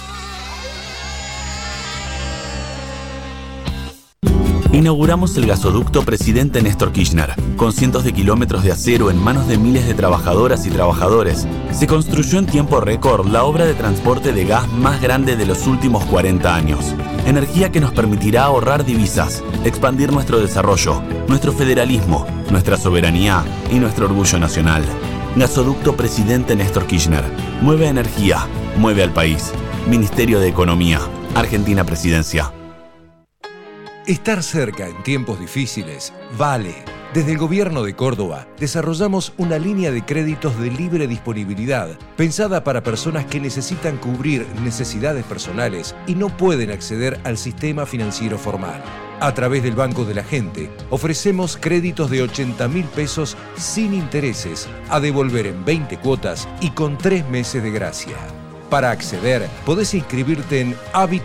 Inauguramos el gasoducto Presidente Néstor Kirchner. Con cientos de kilómetros de acero en manos de miles de trabajadoras y trabajadores, se construyó en tiempo récord la obra de transporte de gas más grande de los últimos 40 años. Energía que nos permitirá ahorrar divisas, expandir nuestro desarrollo, nuestro federalismo, nuestra soberanía y nuestro orgullo nacional. Gasoducto Presidente Néstor Kirchner. Mueve energía, mueve al país. Ministerio de Economía, Argentina Presidencia. Estar cerca en tiempos difíciles vale. Desde el Gobierno de Córdoba desarrollamos una línea de créditos de libre disponibilidad pensada para personas que necesitan cubrir necesidades personales y no pueden acceder al sistema financiero formal. A través del Banco de la Gente ofrecemos créditos de 80.000 pesos sin intereses a devolver en 20 cuotas y con 3 meses de gracia. Para acceder, podés inscribirte en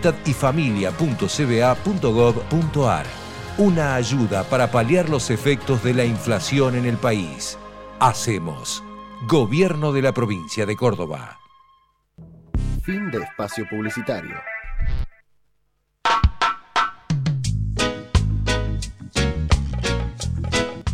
habitatyfamilia.cba.gov.ar. Una ayuda para paliar los efectos de la inflación en el país. Hacemos Gobierno de la Provincia de Córdoba. Fin de espacio publicitario.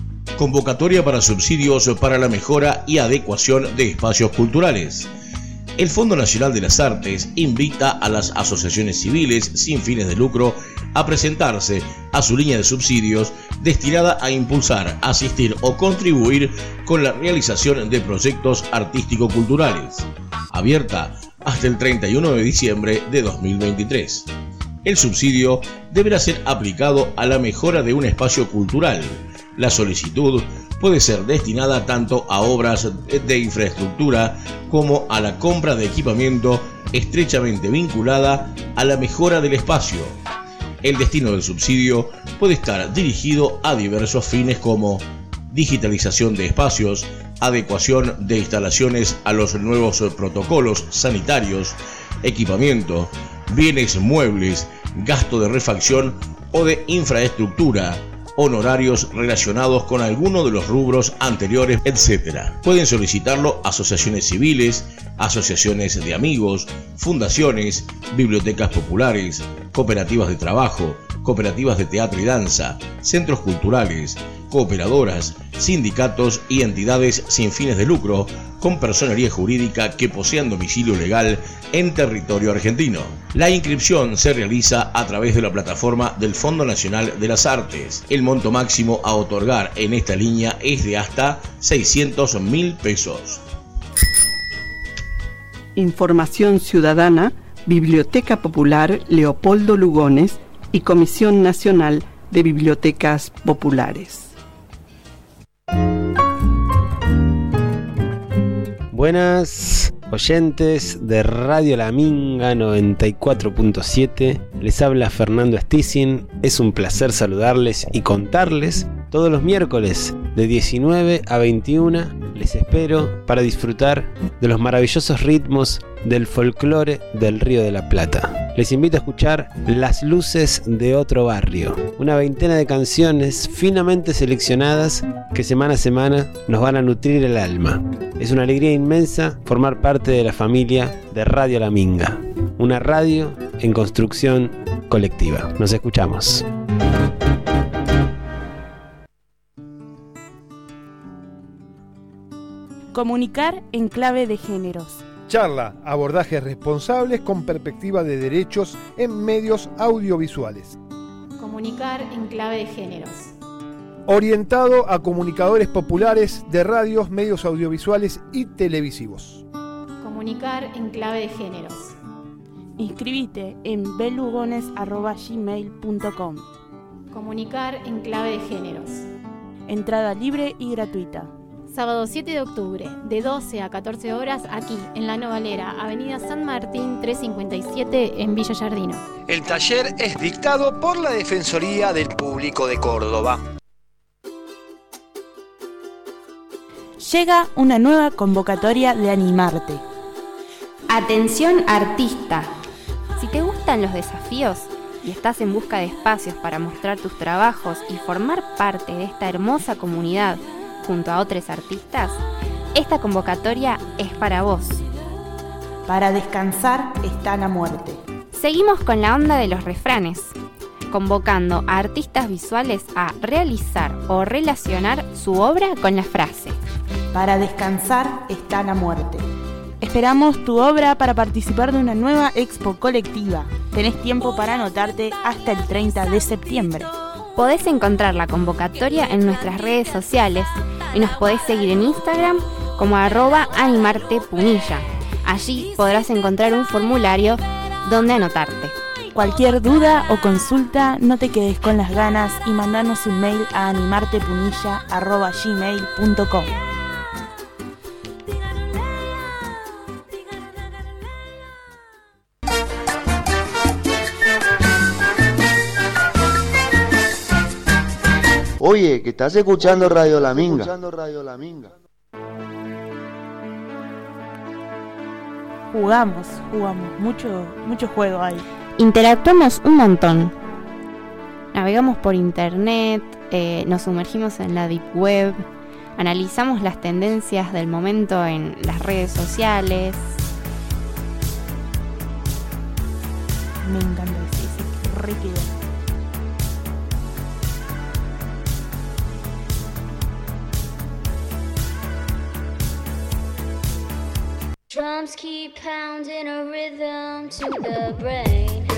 Convocatoria para subsidios para la mejora y adecuación de espacios culturales. El Fondo Nacional de las Artes invita a las asociaciones civiles sin fines de lucro a presentarse a su línea de subsidios destinada a impulsar, asistir o contribuir con la realización de proyectos artístico-culturales, abierta hasta el 31 de diciembre de 2023. El subsidio deberá ser aplicado a la mejora de un espacio cultural. La solicitud puede ser destinada tanto a obras de infraestructura como a la compra de equipamiento estrechamente vinculada a la mejora del espacio. El destino del subsidio puede estar dirigido a diversos fines como digitalización de espacios, adecuación de instalaciones a los nuevos protocolos sanitarios, equipamiento, bienes muebles, gasto de refacción o de infraestructura, honorarios relacionados con alguno de los rubros anteriores, etc. Pueden solicitarlo asociaciones civiles, asociaciones de amigos, fundaciones, bibliotecas populares, cooperativas de trabajo, cooperativas de teatro y danza, centros culturales, cooperadoras, sindicatos y entidades sin fines de lucro con personería jurídica que posean domicilio legal en territorio argentino. La inscripción se realiza a través de la plataforma del Fondo Nacional de las Artes. El monto máximo a otorgar en esta línea es de hasta 600.000 pesos. Información ciudadana, Biblioteca Popular Leopoldo Lugones y Comisión Nacional de Bibliotecas Populares. Buenas oyentes de Radio La Minga 94.7, les habla Fernando Stissin. Es un placer saludarles y contarles. Todos los miércoles de 19 a 21 les espero para disfrutar de los maravillosos ritmos del folclore del Río de la Plata. Les invito a escuchar Las Luces de Otro Barrio, una veintena de canciones finamente seleccionadas que semana a semana nos van a nutrir el alma. Es una alegría inmensa formar parte de la familia de Radio La Minga, una radio en construcción colectiva. Nos escuchamos. Comunicar en clave de géneros. Charla, abordajes responsables con perspectiva de derechos en medios audiovisuales. Comunicar en clave de géneros. Orientado a comunicadores populares de radios, medios audiovisuales y televisivos. Comunicar en clave de géneros. Inscribite en belugones@gmail.com. Comunicar en clave de géneros. Entrada libre y gratuita. Sábado 7 de octubre, de 12 a 14 horas, aquí en La Novalera, Avenida San Martín 357, en Villa Giardino. El taller es dictado por la Defensoría del Público de Córdoba. Llega una nueva convocatoria de Animarte. Atención artista. Si te gustan los desafíos y estás en busca de espacios para mostrar tus trabajos y formar parte de esta hermosa comunidad junto a otros artistas, esta convocatoria es para vos. Para descansar está la muerte. Seguimos con la onda de los refranes, convocando a artistas visuales a realizar o relacionar su obra con la frase: para descansar está la muerte. Esperamos tu obra para participar de una nueva expo colectiva. Tenés tiempo para anotarte hasta el 30 de septiembre. Podés encontrar la convocatoria en nuestras redes sociales y nos podés seguir en Instagram como @animartepunilla. Allí podrás encontrar un formulario donde anotarte. Cualquier duda o consulta, no te quedes con las ganas y mandanos un mail a animartepunilla@gmail.com. Oye, que estás escuchando Radio La Minga. Jugamos, mucho juego ahí. Interactuamos un montón. Navegamos por internet, nos sumergimos en la deep web, analizamos las tendencias del momento en las redes sociales. Me encanta ese rico. Drums keep pounding a rhythm to the brain.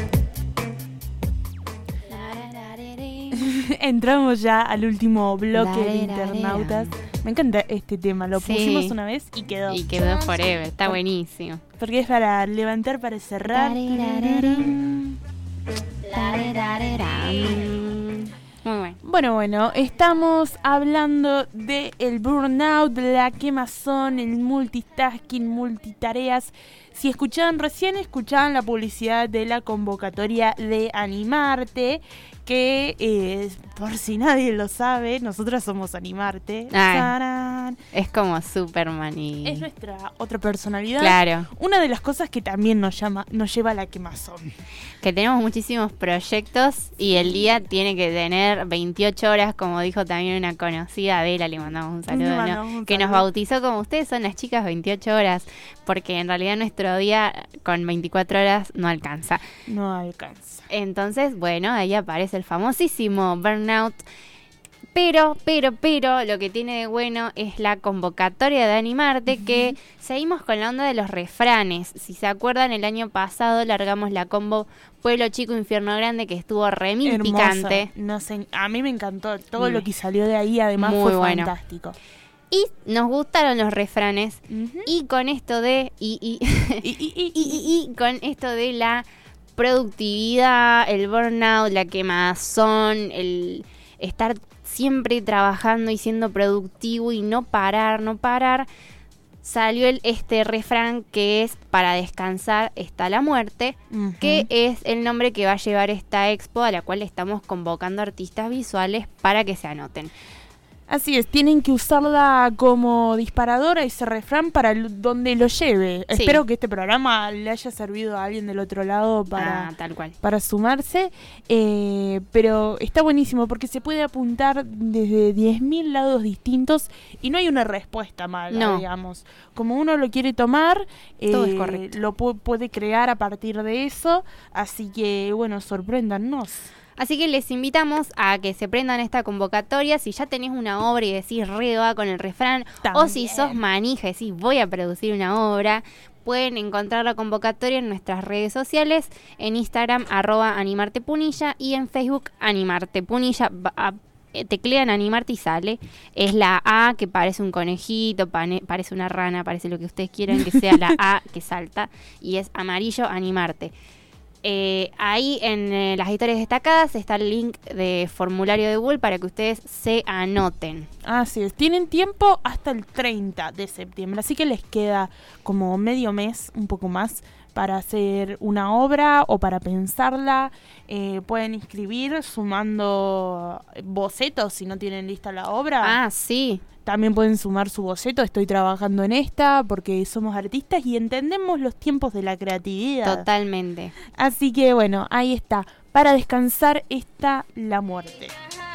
Entramos ya al último bloque de internautas. Me encanta este tema, lo pusimos una vez y quedó. Y quedó forever, está buenísimo. Porque es para levantar, para cerrar. Muy bueno. Bueno, estamos hablando de el burnout, de la quemazón, el multitasking, multitareas. Si escuchaban la publicidad de la convocatoria de Animarte, que por si nadie lo sabe, nosotras somos Animarte. Es como Superman y... Es nuestra otra personalidad. Claro. Una de las cosas que también nos lleva a la quemazón. Que tenemos muchísimos proyectos y el día tiene que tener 28 horas, como dijo también una conocida Adela, le mandamos un saludo, que nos bautizó como ustedes son las chicas 28 horas, porque en realidad nuestro día con 24 horas no alcanza. No alcanza. Entonces, bueno, ahí aparece el famosísimo burnout. Pero, lo que tiene de bueno es la convocatoria de Animarte, que seguimos con la onda de los refranes. Si se acuerdan, el año pasado largamos la combo Pueblo Chico, Infierno Grande, que estuvo remil picante. No sé, a mí me encantó todo lo que salió de ahí, además muy fue bueno. Fantástico. Y nos gustaron los refranes. Y con esto de... con esto de la productividad, el burnout, la quemazón, el estar siempre trabajando y siendo productivo y no parar, salió este refrán que es para descansar está la muerte, que es el nombre que va a llevar esta expo, a la cual estamos convocando artistas visuales para que se anoten. Así es, tienen que usarla como disparadora ese refrán para donde lo lleve. Sí. Espero que este programa le haya servido a alguien del otro lado tal cual. Para sumarse. Pero está buenísimo porque se puede apuntar desde 10.000 lados distintos y no hay una respuesta mala, digamos. Como uno lo quiere tomar, todo es correcto. Lo puede crear a partir de eso. Así que, bueno, sorpréndannos. Así que les invitamos a que se prendan esta convocatoria. Si ya tenés una obra y decís va con el refrán, también. O si sos manija y decís voy a producir una obra, pueden encontrar la convocatoria en nuestras redes sociales, en Instagram @animartepunilla y en Facebook animartepunilla. Teclean Animarte y sale. Es la A que parece un conejito, parece una rana, parece lo que ustedes quieran que sea la A que salta, y es amarillo Animarte. Ahí en las historias destacadas está el link de formulario de Google para que ustedes se anoten. Así es, tienen tiempo hasta el 30 de septiembre, así que les queda como medio mes, un poco más, para hacer una obra o para pensarla. Pueden inscribir sumando bocetos si no tienen lista la obra. Sí. También pueden sumar su boceto, estoy trabajando en esta porque somos artistas y entendemos los tiempos de la creatividad. Totalmente. Así que bueno, ahí está. Para descansar está la muerte.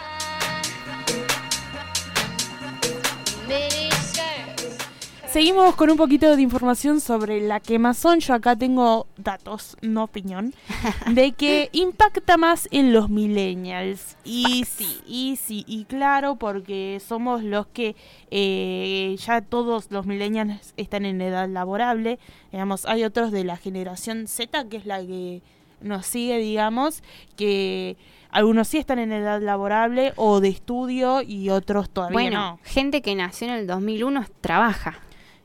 Seguimos con un poquito de información sobre la quemazón. Yo acá tengo datos, no opinión, de que impacta más en los millennials. Y claro, porque somos los que ya todos los millennials están en edad laborable. Digamos, hay otros de la generación Z, que es la que nos sigue, digamos, que algunos sí están en edad laborable o de estudio y otros todavía no. Gente que nació en el 2001 trabaja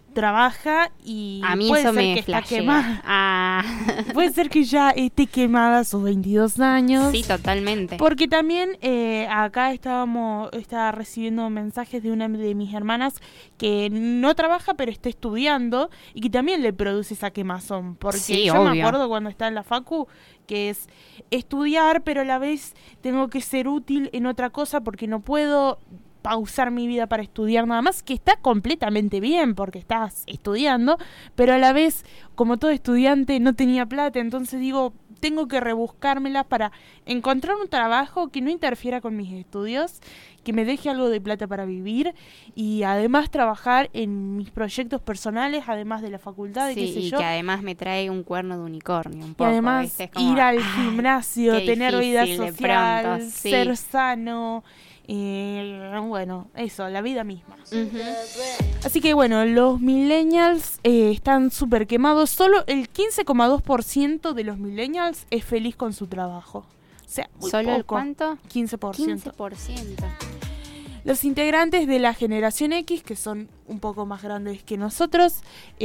y a mí puede eso ser me que está flashea. quemada. Puede ser que ya esté quemada a sus 22 años. Sí, totalmente. Porque también acá estaba recibiendo mensajes de una de mis hermanas que no trabaja pero está estudiando y que también le produce esa quemazón. Porque sí, yo obvio. me acuerdo cuando estaba en la facu que es estudiar, pero a la vez tengo que ser útil en otra cosa porque no puedo pausar mi vida para estudiar nada más, que está completamente bien porque estás estudiando, pero a la vez, como todo estudiante, no tenía plata, entonces digo, tengo que rebuscármela para encontrar un trabajo que no interfiera con mis estudios, que me deje algo de plata para vivir y además trabajar en mis proyectos personales, además de la facultad, sí, qué sé yo. Y que además me trae un cuerno de unicornio un y poco. además como, ir al gimnasio, tener vida social, pronto, sí. ser sano. Bueno, eso, la vida misma. Así que bueno, los millennials están súper quemados. Solo el 15,2% de los millennials es feliz con su trabajo. O sea, muy ¿Solo poco. el cuánto? 15%. 15%. Los integrantes de la generación X, que son un poco más grandes que nosotros,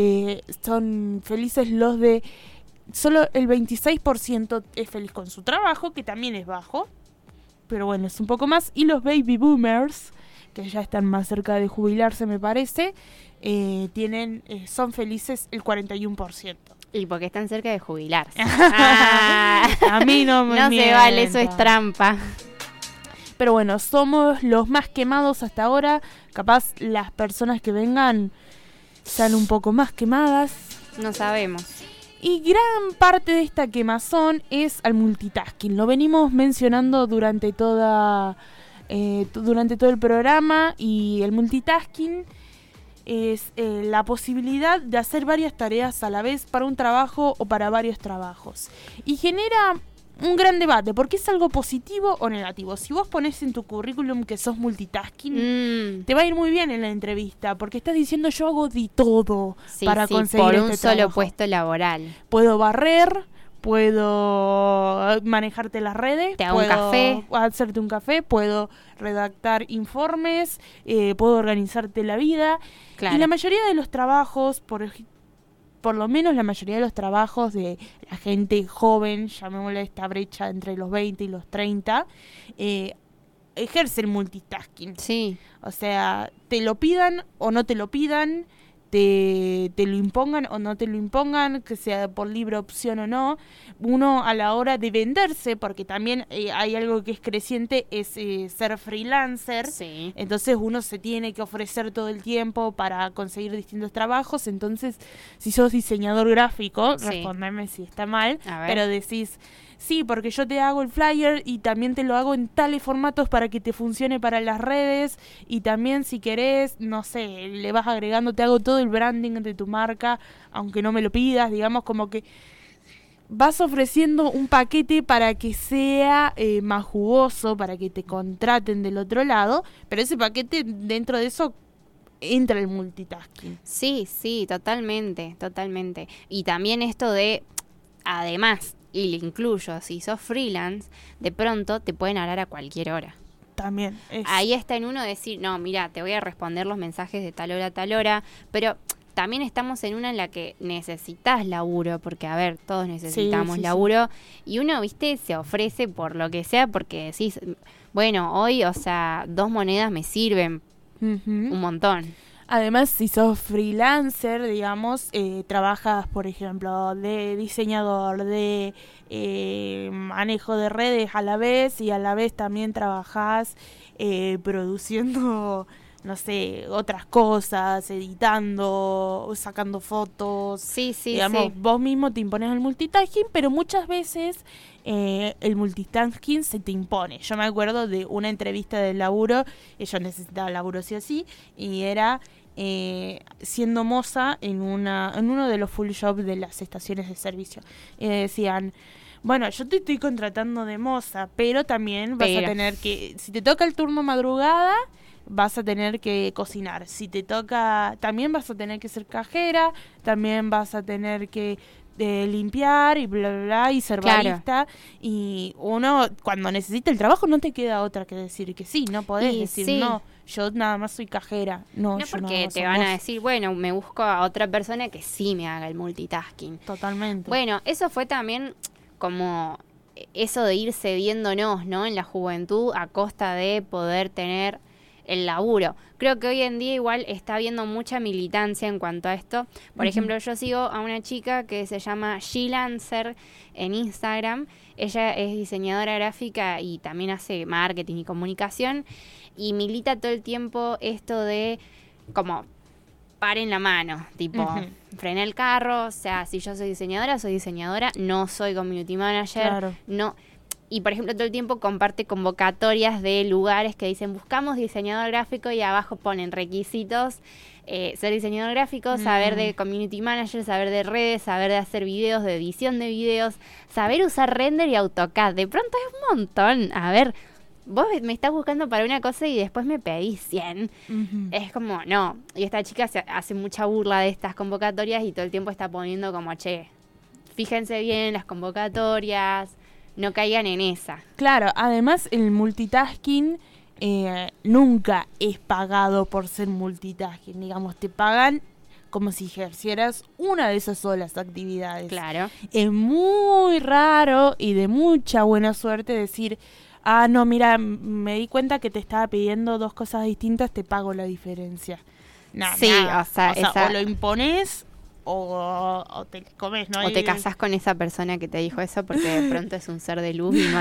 son felices los de... Solo el 26% es feliz con su trabajo, que también es bajo. Pero bueno, es un poco más. Y los baby boomers, que ya están más cerca de jubilarse, me parece, son felices el 41%. Y porque están cerca de jubilarse. A mí no me No se vale, eso es trampa. Pero bueno, somos los más quemados hasta ahora. Capaz las personas que vengan sean un poco más quemadas. No sabemos. Y gran parte de esta quemazón es al multitasking. Lo venimos mencionando durante todo el programa. Y el multitasking es la posibilidad de hacer varias tareas a la vez para un trabajo o para varios trabajos. Y genera un gran debate, porque es algo positivo o negativo. Si vos pones en tu currículum que sos multitasking, te va a ir muy bien en la entrevista, porque estás diciendo yo hago de todo para conseguir por este un solo trabajo. puesto laboral. Puedo barrer, puedo manejarte las redes, te hago un café, hacerte un café, puedo redactar informes, puedo organizarte la vida. Claro. Y la mayoría de los trabajos, por lo menos la mayoría de los trabajos de la gente joven, llamémosle esta brecha entre los 20 y los 30, ejercen multitasking. Sí. O sea, te lo pidan o no te lo pidan, te lo impongan o no te lo impongan, que sea por libre opción o no. Uno a la hora de venderse, porque también hay algo que es creciente, es ser freelancer. Sí. Entonces uno se tiene que ofrecer todo el tiempo para conseguir distintos trabajos. Entonces, si sos diseñador gráfico, respondeme si está mal, pero decís... Sí, porque yo te hago el flyer y también te lo hago en tales formatos para que te funcione para las redes, y también si querés, no sé, le vas agregando, te hago todo el branding de tu marca, aunque no me lo pidas, digamos, como que vas ofreciendo un paquete para que sea más jugoso, para que te contraten del otro lado, pero ese paquete, dentro de eso, entra el multitasking. Sí, totalmente. Y también esto de, además... Y le incluyo, si sos freelance, de pronto te pueden hablar a cualquier hora. También. Ahí está en uno decir, no, mira, te voy a responder los mensajes de tal hora a tal hora, pero también estamos en una en la que necesitas laburo, porque, a ver, todos necesitamos laburo, y uno, viste, se ofrece por lo que sea, porque decís, bueno, hoy, o sea, 2 monedas me sirven un montón. Además, si sos freelancer, digamos, trabajas, por ejemplo, de diseñador, de manejo de redes a la vez, y a la vez también trabajás produciendo, no sé, otras cosas, editando, sacando fotos. Digamos, vos mismo te impones el multitasking, pero muchas veces el multitasking se te impone. Yo me acuerdo de una entrevista de laburo, yo necesitaba laburo sí o sí, y era siendo moza en uno de los full jobs de las estaciones de servicio. Decían, bueno, yo te estoy contratando de moza, pero también vas a tener que, si te toca el turno madrugada, vas a tener que cocinar. Si te toca, también vas a tener que ser cajera, también vas a tener que limpiar y bla, bla, bla, y ser barista. Y uno, cuando necesita el trabajo, no te queda otra que decir que sí. No podés decir, no, yo nada más soy cajera. No, yo porque te van a decir, bueno, me busco a otra persona que sí me haga el multitasking. Totalmente. Bueno, eso fue también como eso de ir cediéndonos, ¿no? En la juventud a costa de poder tener el laburo. Creo que hoy en día igual está habiendo mucha militancia en cuanto a esto. Por ejemplo, yo sigo a una chica que se llama She-Lancer en Instagram. Ella es diseñadora gráfica y también hace marketing y comunicación, y milita todo el tiempo esto de como paren la mano, tipo frena el carro, o sea, si yo soy diseñadora, no soy community manager, no. Y, por ejemplo, todo el tiempo comparte convocatorias de lugares que dicen buscamos diseñador gráfico, y abajo ponen requisitos, ser diseñador gráfico, saber de community manager, saber de redes, saber de hacer videos, de edición de videos, saber usar render y AutoCAD. De pronto es un montón. A ver, vos me estás buscando para una cosa y después me pedís 100. Es como, no. Y esta chica se hace mucha burla de estas convocatorias y todo el tiempo está poniendo como, che, fíjense bien las convocatorias, no caigan en esa. Claro, además el multitasking nunca es pagado por ser multitasking. Digamos, te pagan como si ejercieras una de esas solas actividades. Claro. Es muy raro y de mucha buena suerte decir, no, mira, me di cuenta que te estaba pidiendo 2 cosas distintas, te pago la diferencia. Sí, nada. o sea, O lo impones o te comes, ¿no? O te casás con esa persona que te dijo eso porque de pronto es un ser de luz y no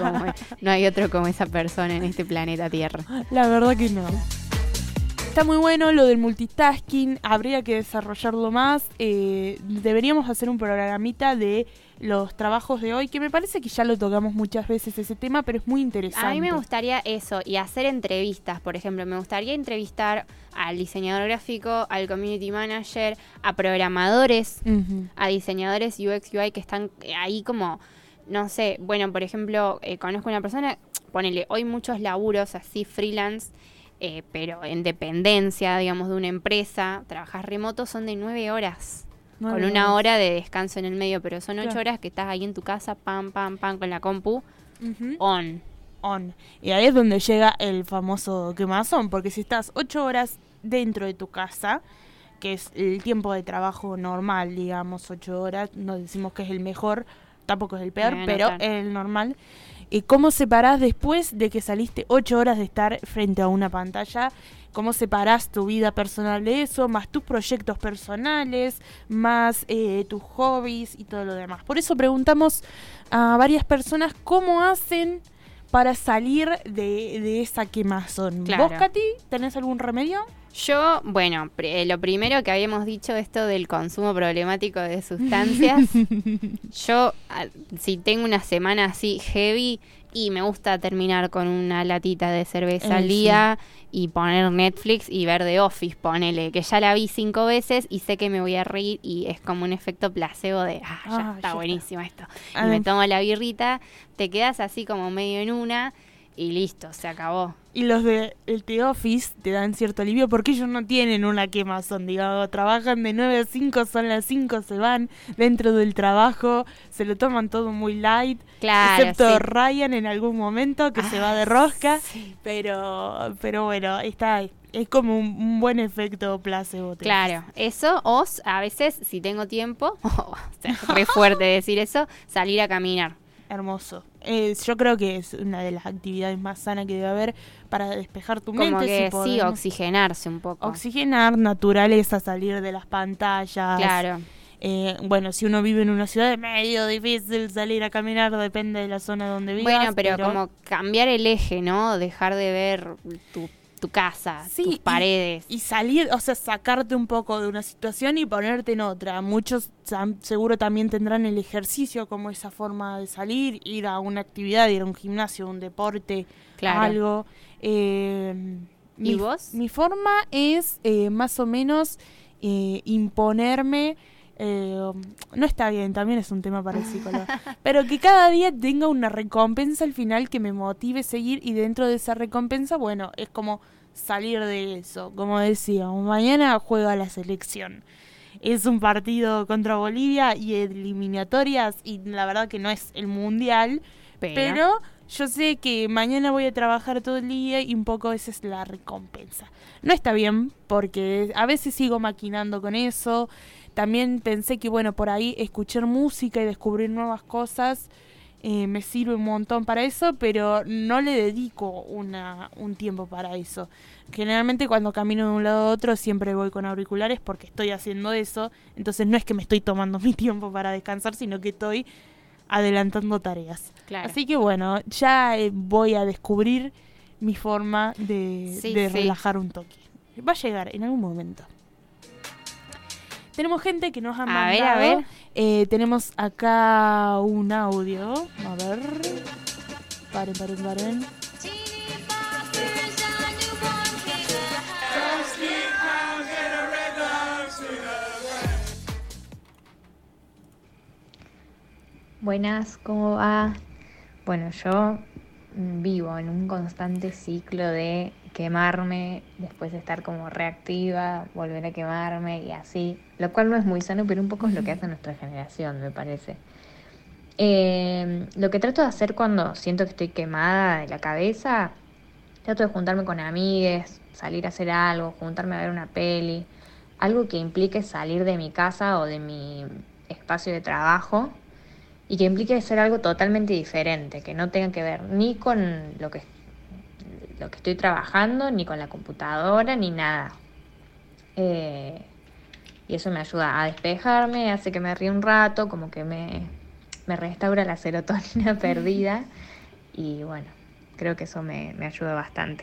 hay otro como esa persona en este planeta Tierra. La verdad que no. Está muy bueno lo del multitasking, habría que desarrollarlo más. Deberíamos hacer un programita de los trabajos de hoy, que me parece que ya lo tocamos muchas veces ese tema, pero es muy interesante. A mí me gustaría eso, y hacer entrevistas, por ejemplo. Me gustaría entrevistar al diseñador gráfico, al community manager, a programadores, a diseñadores UX, UI que están ahí como, no sé, bueno, por ejemplo, conozco una persona, ponele, hoy muchos laburos así freelance, pero en dependencia, digamos, de una empresa, trabajar remoto son de 9 horas. Con una hora de descanso en el medio, pero son 8 horas que estás ahí en tu casa, pam, con la compu, on. Y ahí es donde llega el famoso quemazón, porque si estás 8 horas dentro de tu casa, que es el tiempo de trabajo normal, digamos, 8 horas, no decimos que es el mejor, tampoco es el peor, pero es el normal. ¿Cómo separás después de que saliste 8 horas de estar frente a una pantalla? ¿Cómo separás tu vida personal de eso, más tus proyectos personales, más tus hobbies y todo lo demás? Por eso preguntamos a varias personas cómo hacen para salir de esa quemazón. Claro. ¿Vos, Katy, tenés algún remedio? Yo, bueno, lo primero que habíamos dicho, esto del consumo problemático de sustancias. Yo, si tengo una semana así heavy y me gusta terminar con una latita de cerveza al día y poner Netflix y ver The Office, ponele, que ya la vi 5 veces y sé que me voy a reír y es como un efecto placebo de, ya está buenísimo esto. Y me tomo la birrita, te quedas así como medio en una y listo, se acabó. Y los de el The Office te dan cierto alivio porque ellos no tienen una quemazón, digamos, trabajan de 9 a 5, son las 5, se van dentro del trabajo, se lo toman todo muy light, claro, excepto Ryan en algún momento que se va de rosca, pero bueno, es como un buen efecto placebo. Claro, eso, o a veces, si tengo tiempo, re fuerte decir eso, salir a caminar. Hermoso. Yo creo que es una de las actividades más sanas que debe haber para despejar tu mente. Como que sí, oxigenarse un poco. Oxigenar, naturaleza, salir de las pantallas. Claro. Bueno, si uno vive en una ciudad es medio difícil salir a caminar, depende de la zona donde vivas. Bueno, pero como cambiar el eje, ¿no? Dejar de ver tu casa, tus paredes. Y salir, o sea, sacarte un poco de una situación y ponerte en otra. Muchos seguro también tendrán el ejercicio como esa forma de salir, ir a una actividad, ir a un gimnasio, un deporte, algo. ¿Y vos? Mi forma es más o menos imponerme. No está bien, también es un tema para el psicólogo, pero que cada día tenga una recompensa al final que me motive a seguir, y dentro de esa recompensa, bueno, es como salir de eso. Como decía, mañana juega la selección, es un partido contra Bolivia y eliminatorias, y la verdad que no es el mundial, pero yo sé que mañana voy a trabajar todo el día y un poco esa es la recompensa. No está bien porque a veces sigo maquinando con eso. También pensé que, bueno, por ahí escuchar música y descubrir nuevas cosas me sirve un montón para eso, pero no le dedico un tiempo para eso. Generalmente cuando camino de un lado a otro siempre voy con auriculares porque estoy haciendo eso. Entonces no es que me estoy tomando mi tiempo para descansar, sino que estoy adelantando tareas. Claro. Así que, bueno, ya voy a descubrir mi forma de relajar un toque. Va a llegar en algún momento. Tenemos gente que nos ha mandado. A ver. Tenemos acá un audio. A ver. Paren. Buenas, ¿cómo va? Bueno, yo vivo en un constante ciclo de quemarme, después de estar como reactiva, volver a quemarme y así, lo cual no es muy sano, pero un poco es lo que hace nuestra generación, me parece. Lo que trato de hacer cuando siento que estoy quemada de la cabeza, trato de juntarme con amigues, salir a hacer algo, juntarme a ver una peli, algo que implique salir de mi casa o de mi espacio de trabajo y que implique hacer algo totalmente diferente, que no tenga que ver ni con lo que estoy trabajando, ni con la computadora, ni nada. Y eso me ayuda a despejarme, hace que me ríe un rato, como que me restaura la serotonina perdida y bueno, creo que eso me ayuda bastante.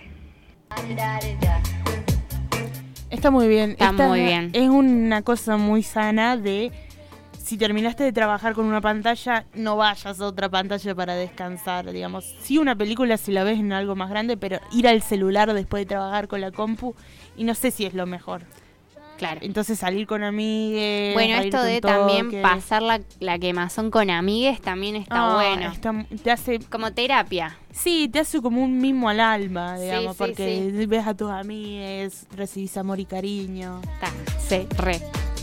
Está muy bien. Está muy bien. Es una cosa muy sana de, si terminaste de trabajar con una pantalla, no vayas a otra pantalla para descansar, digamos. Sí, una película si la ves en algo más grande, pero ir al celular después de trabajar con la compu, y no sé si es lo mejor. Claro. Entonces salir con amigues. Bueno, esto de también pasar la quemazón con amigues también está bueno. Te hace como terapia. Sí, te hace como un mimo al alma, digamos, sí, porque sí. ves a tus amigues, recibís amor y cariño. Sí, re.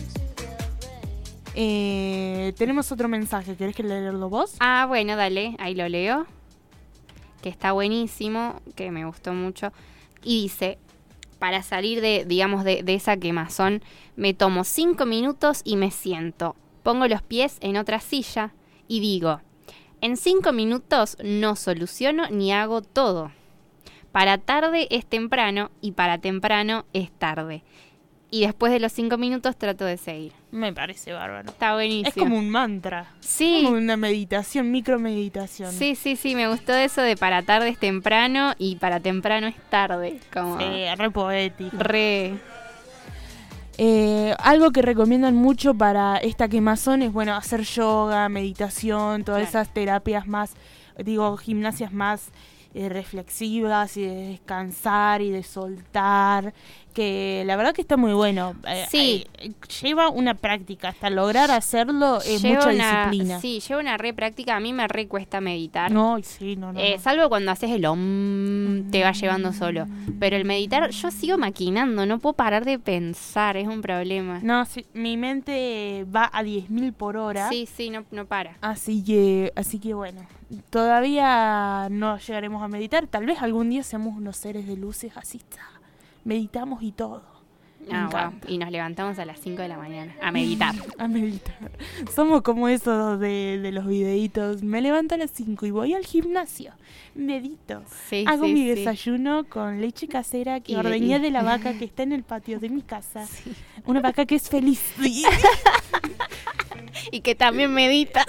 Tenemos otro mensaje, ¿querés que leerlo vos? Ah, bueno, dale, ahí lo leo. Que está buenísimo, que me gustó mucho. Y dice: para salir de esa quemazón, me tomo 5 minutos y me siento. Pongo los pies en otra silla y digo: en 5 minutos no soluciono ni hago todo. Para tarde es temprano y para temprano es tarde. Y después de los 5 minutos trato de seguir. Me parece bárbaro. Está buenísimo. Es como un mantra. Sí. Como una meditación, micromeditación. Sí, me gustó eso de para tarde es temprano y para temprano es tarde. Como sí, re poético. Re. Algo que recomiendan mucho para esta quemazón es, bueno, hacer yoga, meditación, todas esas terapias más, gimnasias más reflexivas y de descansar y de soltar, que la verdad que está muy bueno. Sí. Lleva una práctica, hasta lograr hacerlo es mucha disciplina. Sí, lleva una re práctica, a mí me re cuesta meditar. No. Salvo cuando haces el te va llevando solo. Pero el meditar, yo sigo maquinando, no puedo parar de pensar, es un problema. No, sí, mi mente va a 10.000 por hora. Sí, no para. Así que bueno, todavía no llegaremos a meditar. Tal vez algún día seamos unos seres de luces así, meditamos y todo. Wow. Y nos levantamos a las 5 de la mañana a meditar. A meditar. Somos como esos de los videitos. Me levanto a las 5 y voy al gimnasio. Medito. Hago mi desayuno con leche casera que ordeñé de la vaca que está en el patio de mi casa. Sí. Una vaca que es feliz. Y que también medita.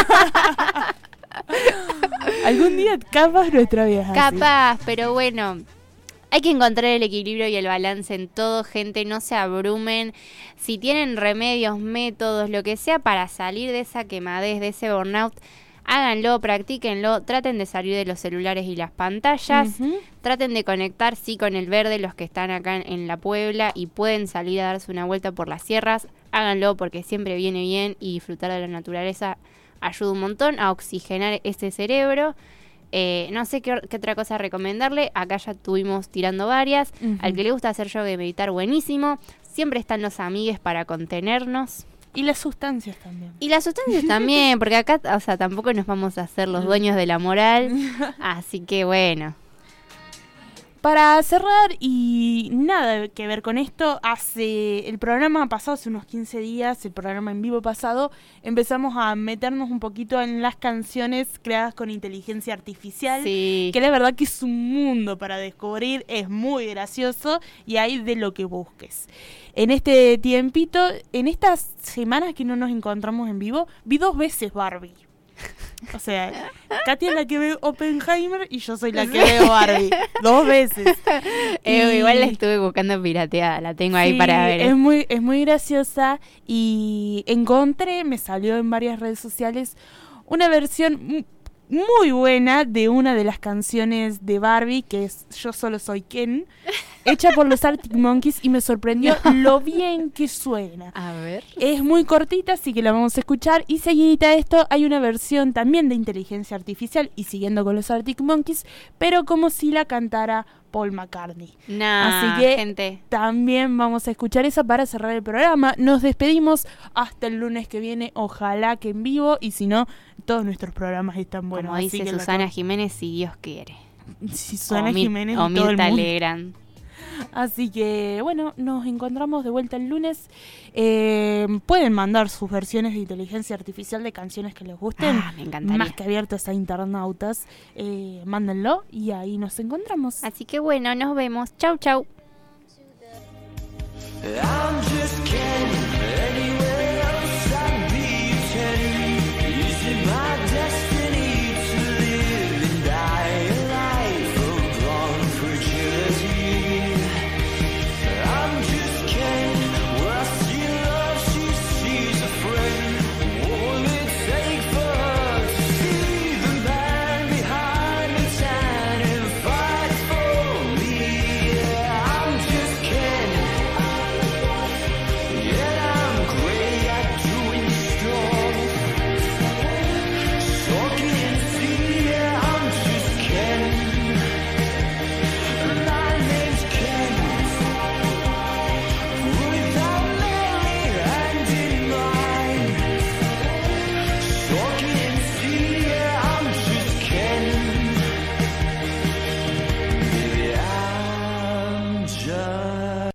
Algún día capaz nuestra vida es capaz, así. Pero bueno, hay que encontrar el equilibrio y el balance en todo, gente, no se abrumen. Si tienen remedios, métodos, lo que sea para salir de esa quemadez, de ese burnout, háganlo, practíquenlo, traten de salir de los celulares y las pantallas, traten de conectar, con el verde, los que están acá en la Puebla y pueden salir a darse una vuelta por las sierras, háganlo porque siempre viene bien y disfrutar de la naturaleza ayuda un montón a oxigenar ese cerebro. No sé qué otra cosa recomendarle. Acá ya estuvimos tirando varias. Al que le gusta hacer yoga y meditar, buenísimo. Siempre están los amigues para contenernos. Y las sustancias también. Porque acá, tampoco nos vamos a hacer los dueños de la moral. Así que bueno. Para cerrar, y nada que ver con esto, el programa pasado, hace unos 15 días, el programa en vivo pasado, empezamos a meternos un poquito en las canciones creadas con inteligencia artificial, que la verdad que es un mundo para descubrir, es muy gracioso y hay de lo que busques. En este tiempito, en estas semanas que no nos encontramos en vivo, vi 2 veces Barbie. O sea, Katia es la que ve Oppenheimer y yo soy la que veo Barbie. 2 veces. Igual la estuve buscando pirateada, la tengo ahí para ver. Es muy graciosa y me salió en varias redes sociales una versión muy buena de una de las canciones de Barbie, que es Yo Solo Soy Ken, hecha por los Arctic Monkeys, y me sorprendió lo bien que suena. A ver. Es muy cortita, así que la vamos a escuchar. Y seguidita de esto hay una versión también de inteligencia artificial, y siguiendo con los Arctic Monkeys, pero como si la cantara Paul McCartney. Así que gente, también vamos a escuchar esa para cerrar el programa. Nos despedimos hasta el lunes que viene, ojalá que en vivo, y si no, todos nuestros programas están buenos. Como dice Susana Jiménez, si Dios quiere. Si Susana Jiménez o y todo el Mirta mundo. Legrand. Así que, bueno, nos encontramos de vuelta el lunes. Pueden mandar sus versiones de inteligencia artificial de canciones que les gusten. Me encantaría. Más que abiertas a internautas. Mándenlo y ahí nos encontramos. Así que bueno, nos vemos. Chau, chau. I'm just kidding. Anywhere else I'd be pretending. Is it my destiny to live and die a life of wrong fragility? I'm just kidding. Where I see love, she sees a friend. What will it take for her to see the man behind the tan and fight for me? Yeah, I'm just kidding. Yet I'm great at doing strong. So can see, yeah, I'm just Ken. My name's Ken. Without Mary hand in mine. So can see, yeah, I'm just Ken. Yeah, I'm just.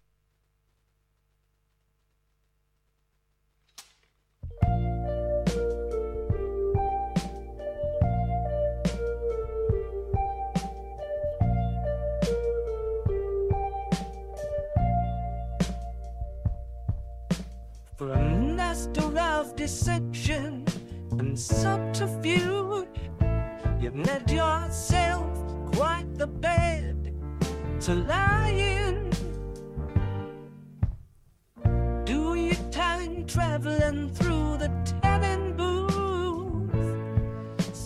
For a master of deception and subterfuge, you've made yourself quite the bed to lie in. Do your time traveling through the Tannenberg